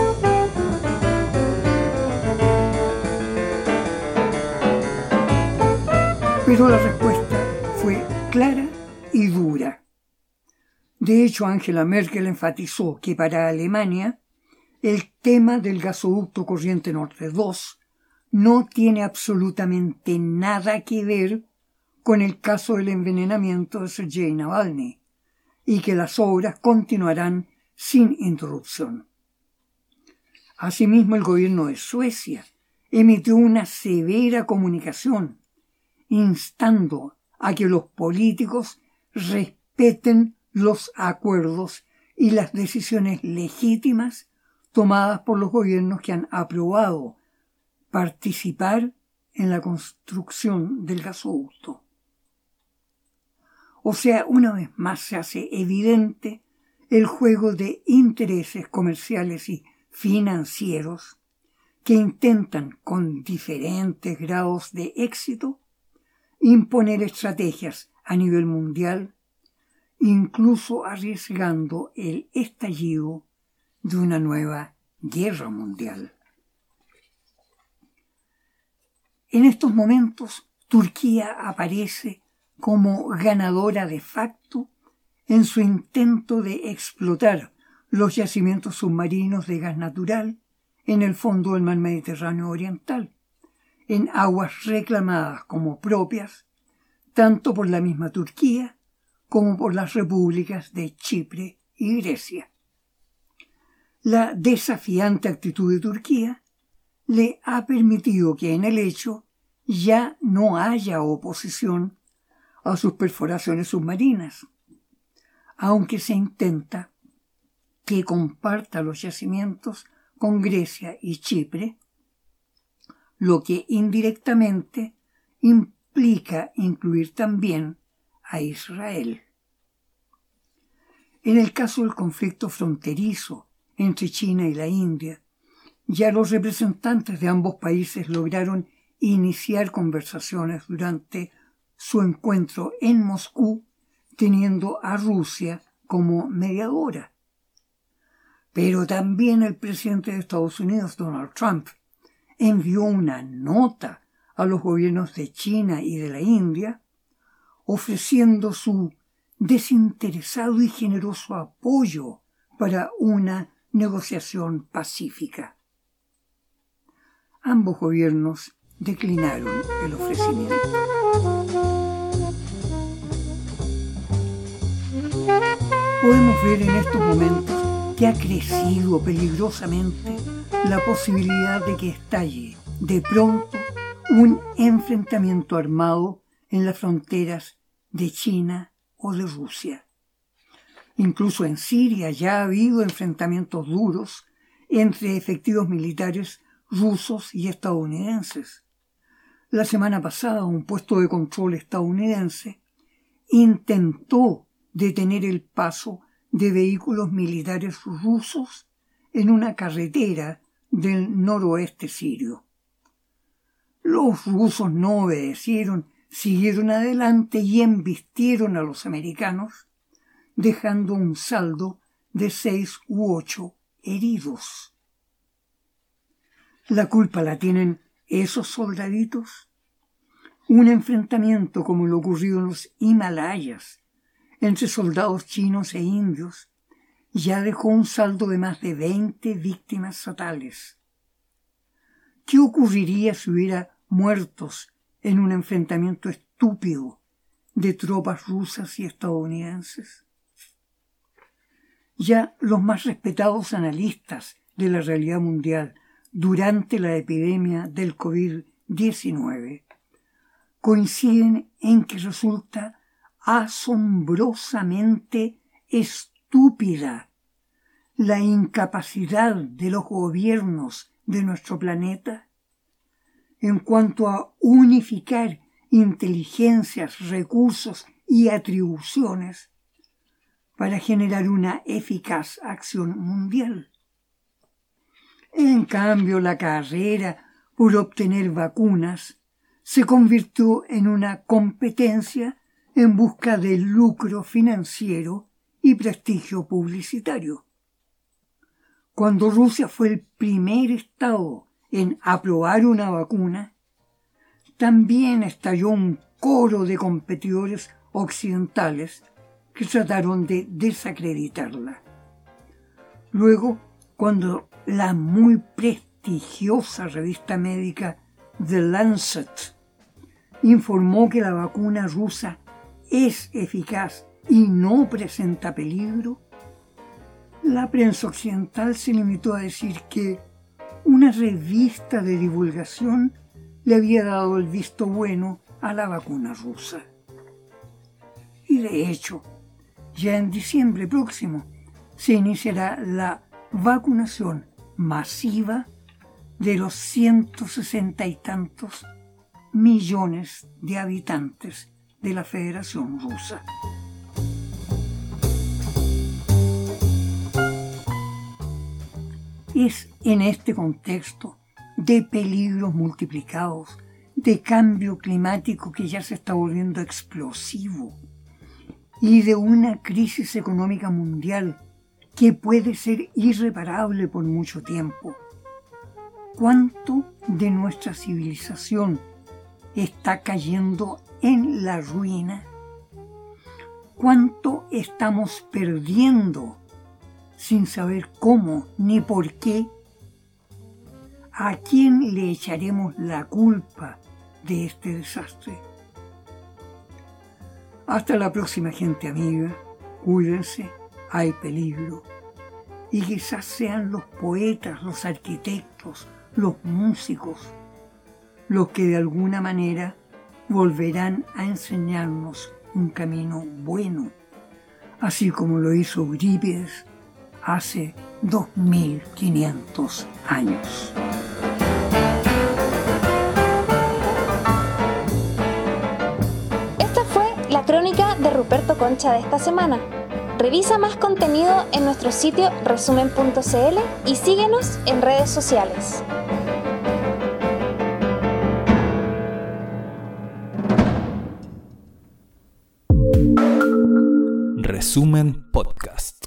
Pero la respuesta fue clara y dura. De hecho, Angela Merkel enfatizó que para Alemania el tema del gasoducto Corriente Norte dos no tiene absolutamente nada que ver con el caso del envenenamiento de Sergei Navalny y que las obras continuarán sin interrupción. Asimismo, el gobierno de Suecia emitió una severa comunicación instando a que los políticos respeten los acuerdos y las decisiones legítimas tomadas por los gobiernos que han aprobado participar en la construcción del gasoducto. O sea, una vez más se hace evidente el juego de intereses comerciales y financieros que intentan, con diferentes grados de éxito, imponer estrategias a nivel mundial, incluso arriesgando el estallido de una nueva guerra mundial. En estos momentos, Turquía aparece como ganadora de facto en su intento de explotar los yacimientos submarinos de gas natural en el fondo del mar Mediterráneo Oriental, en aguas reclamadas como propias tanto por la misma Turquía como por las repúblicas de Chipre y Grecia. La desafiante actitud de Turquía le ha permitido que en el hecho ya no haya oposición a sus perforaciones submarinas, aunque se intenta que comparta los yacimientos con Grecia y Chipre, lo que indirectamente implica incluir también a Israel. En el caso del conflicto fronterizo entre China y la India, ya los representantes de ambos países lograron iniciar conversaciones durante su encuentro en Moscú, teniendo a Rusia como mediadora. Pero también el presidente de Estados Unidos, Donald Trump, envió una nota a los gobiernos de China y de la India, ofreciendo su desinteresado y generoso apoyo para una negociación pacífica. Ambos gobiernos declinaron el ofrecimiento. Podemos ver en estos momentos que ha crecido peligrosamente la posibilidad de que estalle de pronto un enfrentamiento armado en las fronteras de China o de Rusia. Incluso en Siria ya ha habido enfrentamientos duros entre efectivos militares rusos y estadounidenses. La semana pasada un puesto de control estadounidense intentó detener el paso de vehículos militares rusos en una carretera del noroeste sirio. Los rusos no obedecieron, siguieron adelante y embistieron a los americanos, dejando un saldo de seis u ocho heridos. ¿La culpa la tienen esos soldaditos? Un enfrentamiento como lo ocurrido en los Himalayas entre soldados chinos e indios ya dejó un saldo de más de veinte víctimas fatales. ¿Qué ocurriría si hubiera muertos en un enfrentamiento estúpido de tropas rusas y estadounidenses? Ya los más respetados analistas de la realidad mundial durante la epidemia del COVID diecinueve coinciden en que resulta asombrosamente estúpida la incapacidad de los gobiernos de nuestro planeta en cuanto a unificar inteligencias, recursos y atribuciones para generar una eficaz acción mundial. En cambio, la carrera por obtener vacunas se convirtió en una competencia en busca de lucro financiero y prestigio publicitario. Cuando Rusia fue el primer estado en aprobar una vacuna, también estalló un coro de competidores occidentales que trataron de desacreditarla. Luego, cuando la muy prestigiosa revista médica The Lancet informó que la vacuna rusa es eficaz y no presenta peligro, la prensa occidental se limitó a decir que una revista de divulgación le había dado el visto bueno a la vacuna rusa. Y de hecho, ya en diciembre próximo se iniciará la vacunación masiva de los ciento sesenta y tantos millones de habitantes de la Federación Rusa. Es en este contexto de peligros multiplicados, de cambio climático que ya se está volviendo explosivo y de una crisis económica mundial que puede ser irreparable por mucho tiempo. ¿Cuánto de nuestra civilización está cayendo en la ruina? ¿Cuánto estamos perdiendo sin saber cómo ni por qué? ¿A quién le echaremos la culpa de este desastre? Hasta la próxima, gente amiga. Cuídense, hay peligro. Y quizás sean los poetas, los arquitectos, los músicos, los que de alguna manera volverán a enseñarnos un camino bueno, así como lo hizo Eurípides hace dos mil quinientos años. Esta fue la crónica de Ruperto Concha de esta semana. Revisa más contenido en nuestro sitio resumen punto c l y síguenos en redes sociales. Resumen Podcast.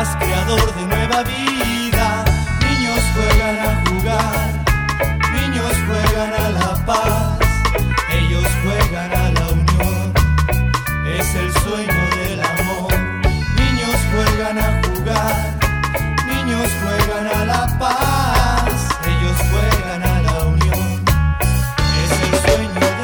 más creador de nueva vida. Niños juegan a jugar, niños juegan a la paz, ellos juegan a la unión, es el sueño del amor. Niños juegan a jugar, niños juegan a la paz, ellos juegan a la unión, es el sueño de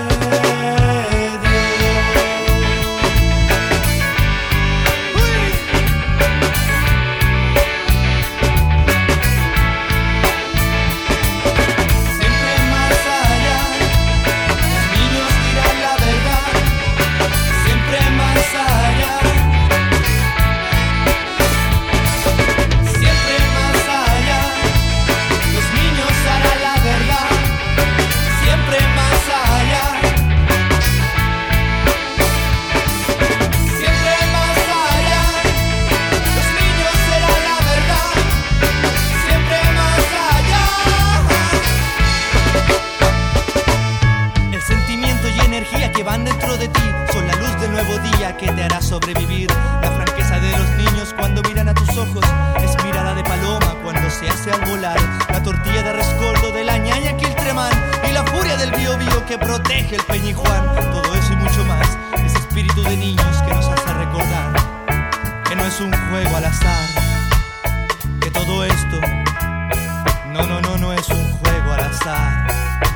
van dentro de ti, son la luz del nuevo día que te hará sobrevivir. La franqueza de los niños cuando miran a tus ojos es mirada de paloma cuando se hace al volar. La tortilla de rescoldo de la ñaña Quiltremán y la furia del Bío Bío que protege el Peñijuán. Todo eso y mucho más, ese espíritu de niños que nos hace recordar que no es un juego al azar, que todo esto, no, no, no, no es un juego al azar.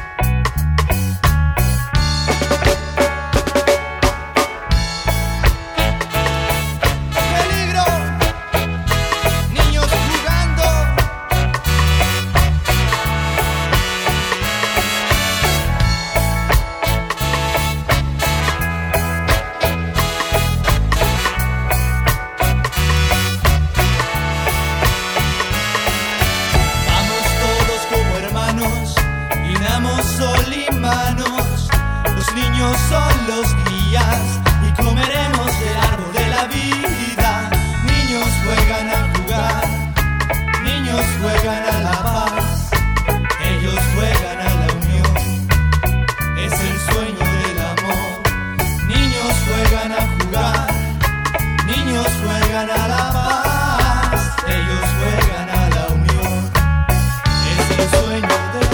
Son los guías y comeremos del árbol de la vida. Niños juegan a jugar, niños juegan a la paz, ellos juegan a la unión, es el sueño del amor. Niños juegan a jugar, niños juegan a la paz, ellos juegan a la unión, es el sueño del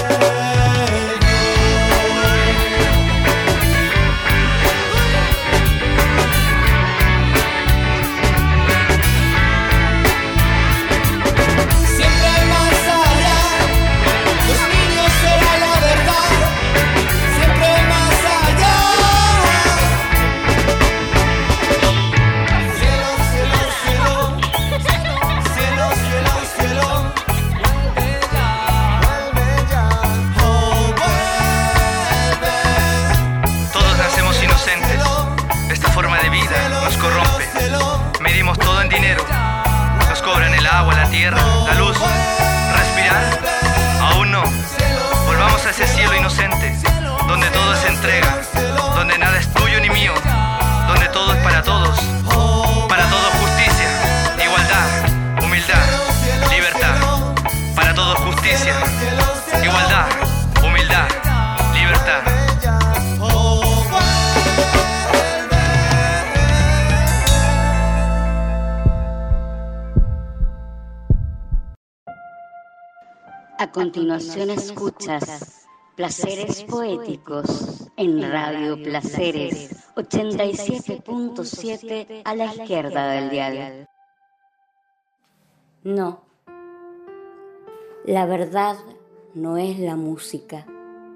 la luz, respirar, aún no. Volvamos a ese cielo inocente, donde todo es entrega, donde nada es tuyo ni mío, donde todo es para todos, para todos justicia, igualdad, humildad, libertad, para todos justicia, igualdad, humildad, libertad. A continuación escuchas Placeres Poéticos en Radio Placeres ochenta y siete punto siete a la izquierda del dial. No, la verdad no es la música.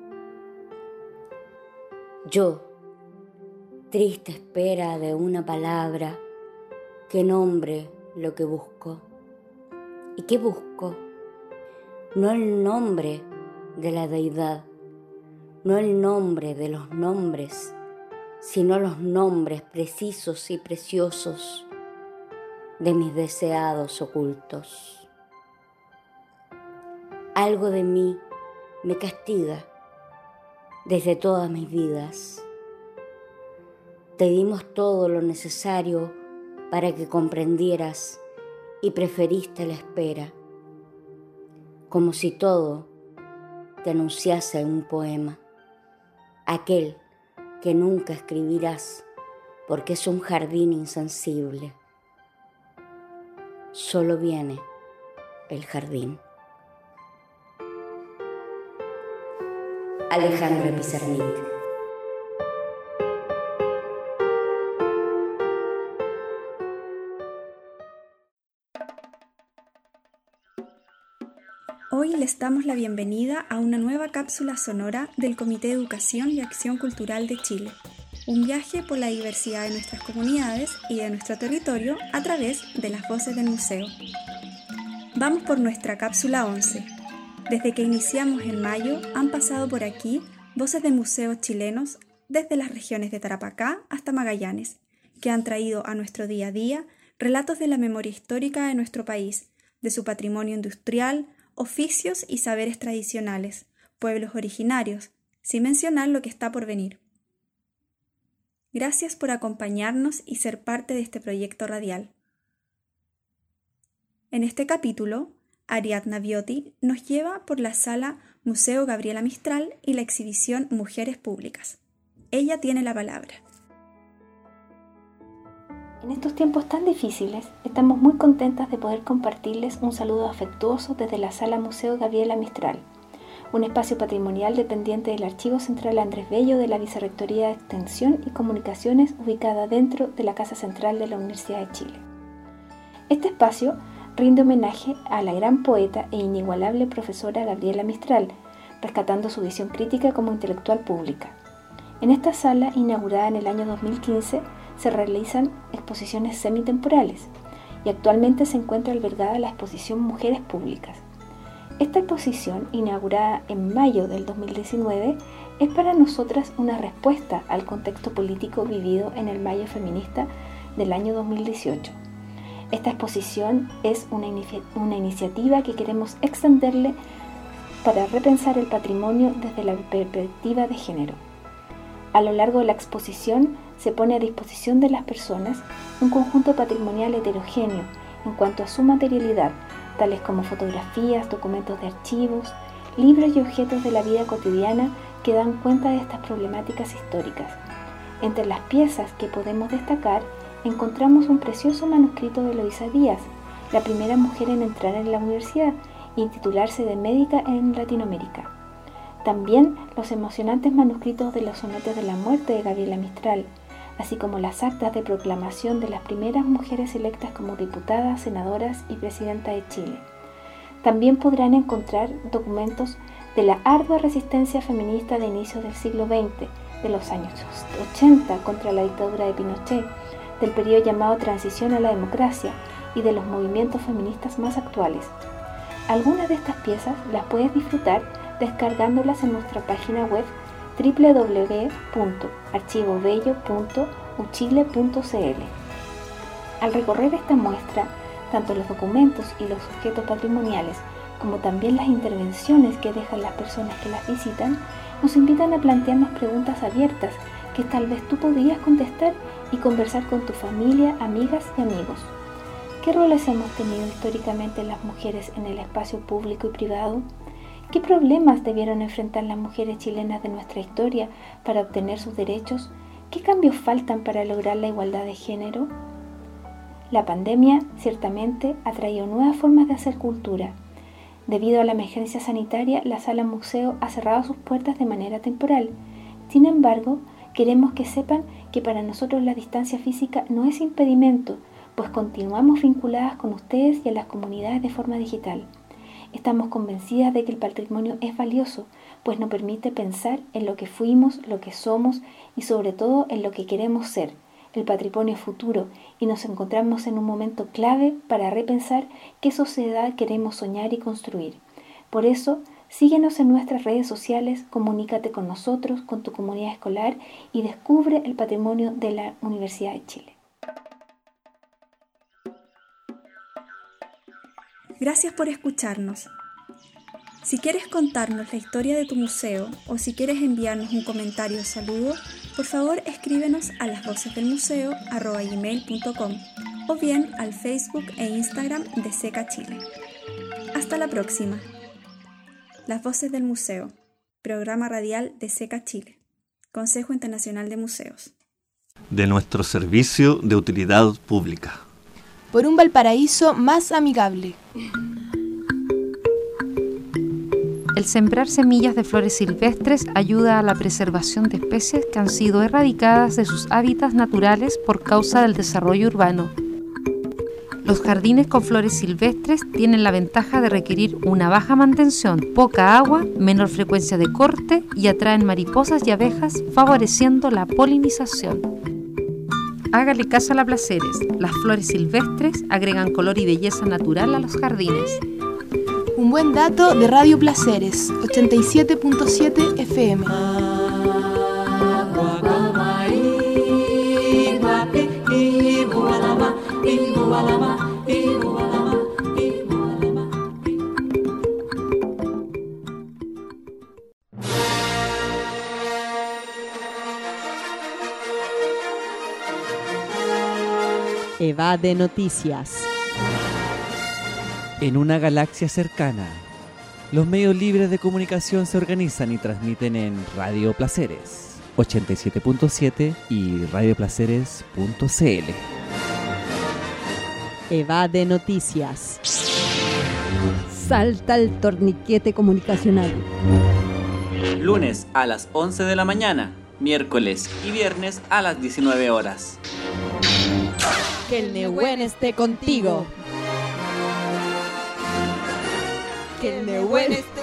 Yo, triste espera de una palabra que nombre lo que busco. ¿Y qué busco? No el nombre de la deidad, no el nombre de los nombres, sino los nombres precisos y preciosos de mis deseados ocultos. Algo de mí me castiga desde todas mis vidas. Te dimos todo lo necesario para que comprendieras y preferiste la espera, como si todo te anunciase un poema, aquel que nunca escribirás porque es un jardín insensible. solo viene el jardín. Alejandra Pizarnik. Hoy les damos la bienvenida a una nueva cápsula sonora del Comité de Educación y Acción Cultural de Chile. Un viaje por la diversidad de nuestras comunidades y de nuestro territorio a través de las voces del museo. Vamos por nuestra cápsula once. Desde que iniciamos en mayo han pasado por aquí voces de museos chilenos desde las regiones de Tarapacá hasta Magallanes, que han traído a nuestro día a día relatos de la memoria histórica de nuestro país, de su patrimonio industrial, oficios y saberes tradicionales, pueblos originarios, sin mencionar lo que está por venir. Gracias por acompañarnos y ser parte de este proyecto radial. En este capítulo, Ariadna Viotti nos lleva por la sala Museo Gabriela Mistral y la exhibición Mujeres Públicas. Ella tiene la palabra. En estos tiempos tan difíciles, estamos muy contentas de poder compartirles un saludo afectuoso desde la Sala Museo Gabriela Mistral, un espacio patrimonial dependiente del Archivo Central Andrés Bello de la Vicerrectoría de Extensión y Comunicaciones ubicada dentro de la Casa Central de la Universidad de Chile. Este espacio rinde homenaje a la gran poeta e inigualable profesora Gabriela Mistral, rescatando su visión crítica como intelectual pública. En esta sala, inaugurada en el año dos mil quince, se realizan exposiciones semitemporales y actualmente se encuentra albergada la exposición Mujeres Públicas. Esta exposición, inaugurada en mayo del dos mil diecinueve, es para nosotras una respuesta al contexto político vivido en el Mayo Feminista del año dos mil dieciocho. Esta exposición es una, inici- una iniciativa que queremos extenderle para repensar el patrimonio desde la perspectiva de género. A lo largo de la exposición se pone a disposición de las personas un conjunto patrimonial heterogéneo en cuanto a su materialidad, tales como fotografías, documentos de archivos, libros y objetos de la vida cotidiana que dan cuenta de estas problemáticas históricas. Entre las piezas que podemos destacar, encontramos un precioso manuscrito de Eloísa Díaz, la primera mujer en entrar en la universidad y titularse de médica en Latinoamérica. También los emocionantes manuscritos de los sonetos de la muerte de Gabriela Mistral, así como las actas de proclamación de las primeras mujeres electas como diputadas, senadoras y presidenta de Chile. También podrán encontrar documentos de la ardua resistencia feminista de inicios del siglo veinte, de los años ochenta contra la dictadura de Pinochet, del periodo llamado Transición a la Democracia y de los movimientos feministas más actuales. Algunas de estas piezas las puedes disfrutar descargándolas en nuestra página web doble u doble u doble u punto archivo bello punto u chile punto c l. Al recorrer esta muestra, tanto los documentos y los objetos patrimoniales, como también las intervenciones que dejan las personas que las visitan, nos invitan a plantearnos preguntas abiertas que tal vez tú podrías contestar y conversar con tu familia, amigas y amigos. ¿Qué roles hemos tenido históricamente las mujeres en el espacio público y privado? ¿Qué problemas debieron enfrentar las mujeres chilenas de nuestra historia para obtener sus derechos? ¿Qué cambios faltan para lograr la igualdad de género? La pandemia ciertamente ha traído nuevas formas de hacer cultura. Debido a la emergencia sanitaria, la sala museo ha cerrado sus puertas de manera temporal. Sin embargo, queremos que sepan que para nosotros la distancia física no es impedimento, pues continuamos vinculadas con ustedes y a las comunidades de forma digital. Estamos convencidas de que el patrimonio es valioso, pues nos permite pensar en lo que fuimos, lo que somos y sobre todo en lo que queremos ser, el patrimonio futuro, y nos encontramos en un momento clave para repensar qué sociedad queremos soñar y construir. Por eso, síguenos en nuestras redes sociales, comunícate con nosotros, con tu comunidad escolar y descubre el patrimonio de la Universidad de Chile. Gracias por escucharnos. Si quieres contarnos la historia de tu museo o si quieres enviarnos un comentario o saludo, por favor escríbenos a lasvocesdelmuseo arroba gmail punto com o bien al Facebook e Instagram de SECA Chile. Hasta la próxima. Las Voces del Museo, programa radial de SECA Chile, Consejo Internacional de Museos. De nuestro servicio de utilidad pública. por un Valparaíso más amigable. El sembrar semillas de flores silvestres ayuda a la preservación de especies que han sido erradicadas de sus hábitats naturales por causa del desarrollo urbano. Los jardines con flores silvestres tienen la ventaja de requerir una baja mantención, poca agua, menor frecuencia de corte y atraen mariposas y abejas, favoreciendo la polinización. Hágale caso a la Placeres. Las flores silvestres agregan color y belleza natural a los jardines. Un buen dato de Radio Placeres, ochenta y siete punto siete F M. Evade Noticias. En una galaxia cercana, los medios libres de comunicación se organizan y transmiten en Radio Placeres ochenta y siete punto siete y radio placeres punto c l. Evade Noticias. Salta el torniquete comunicacional. Lunes a las once de la mañana, miércoles y viernes a las diecinueve horas. Que el Nehuen esté contigo. Que el Nehuen esté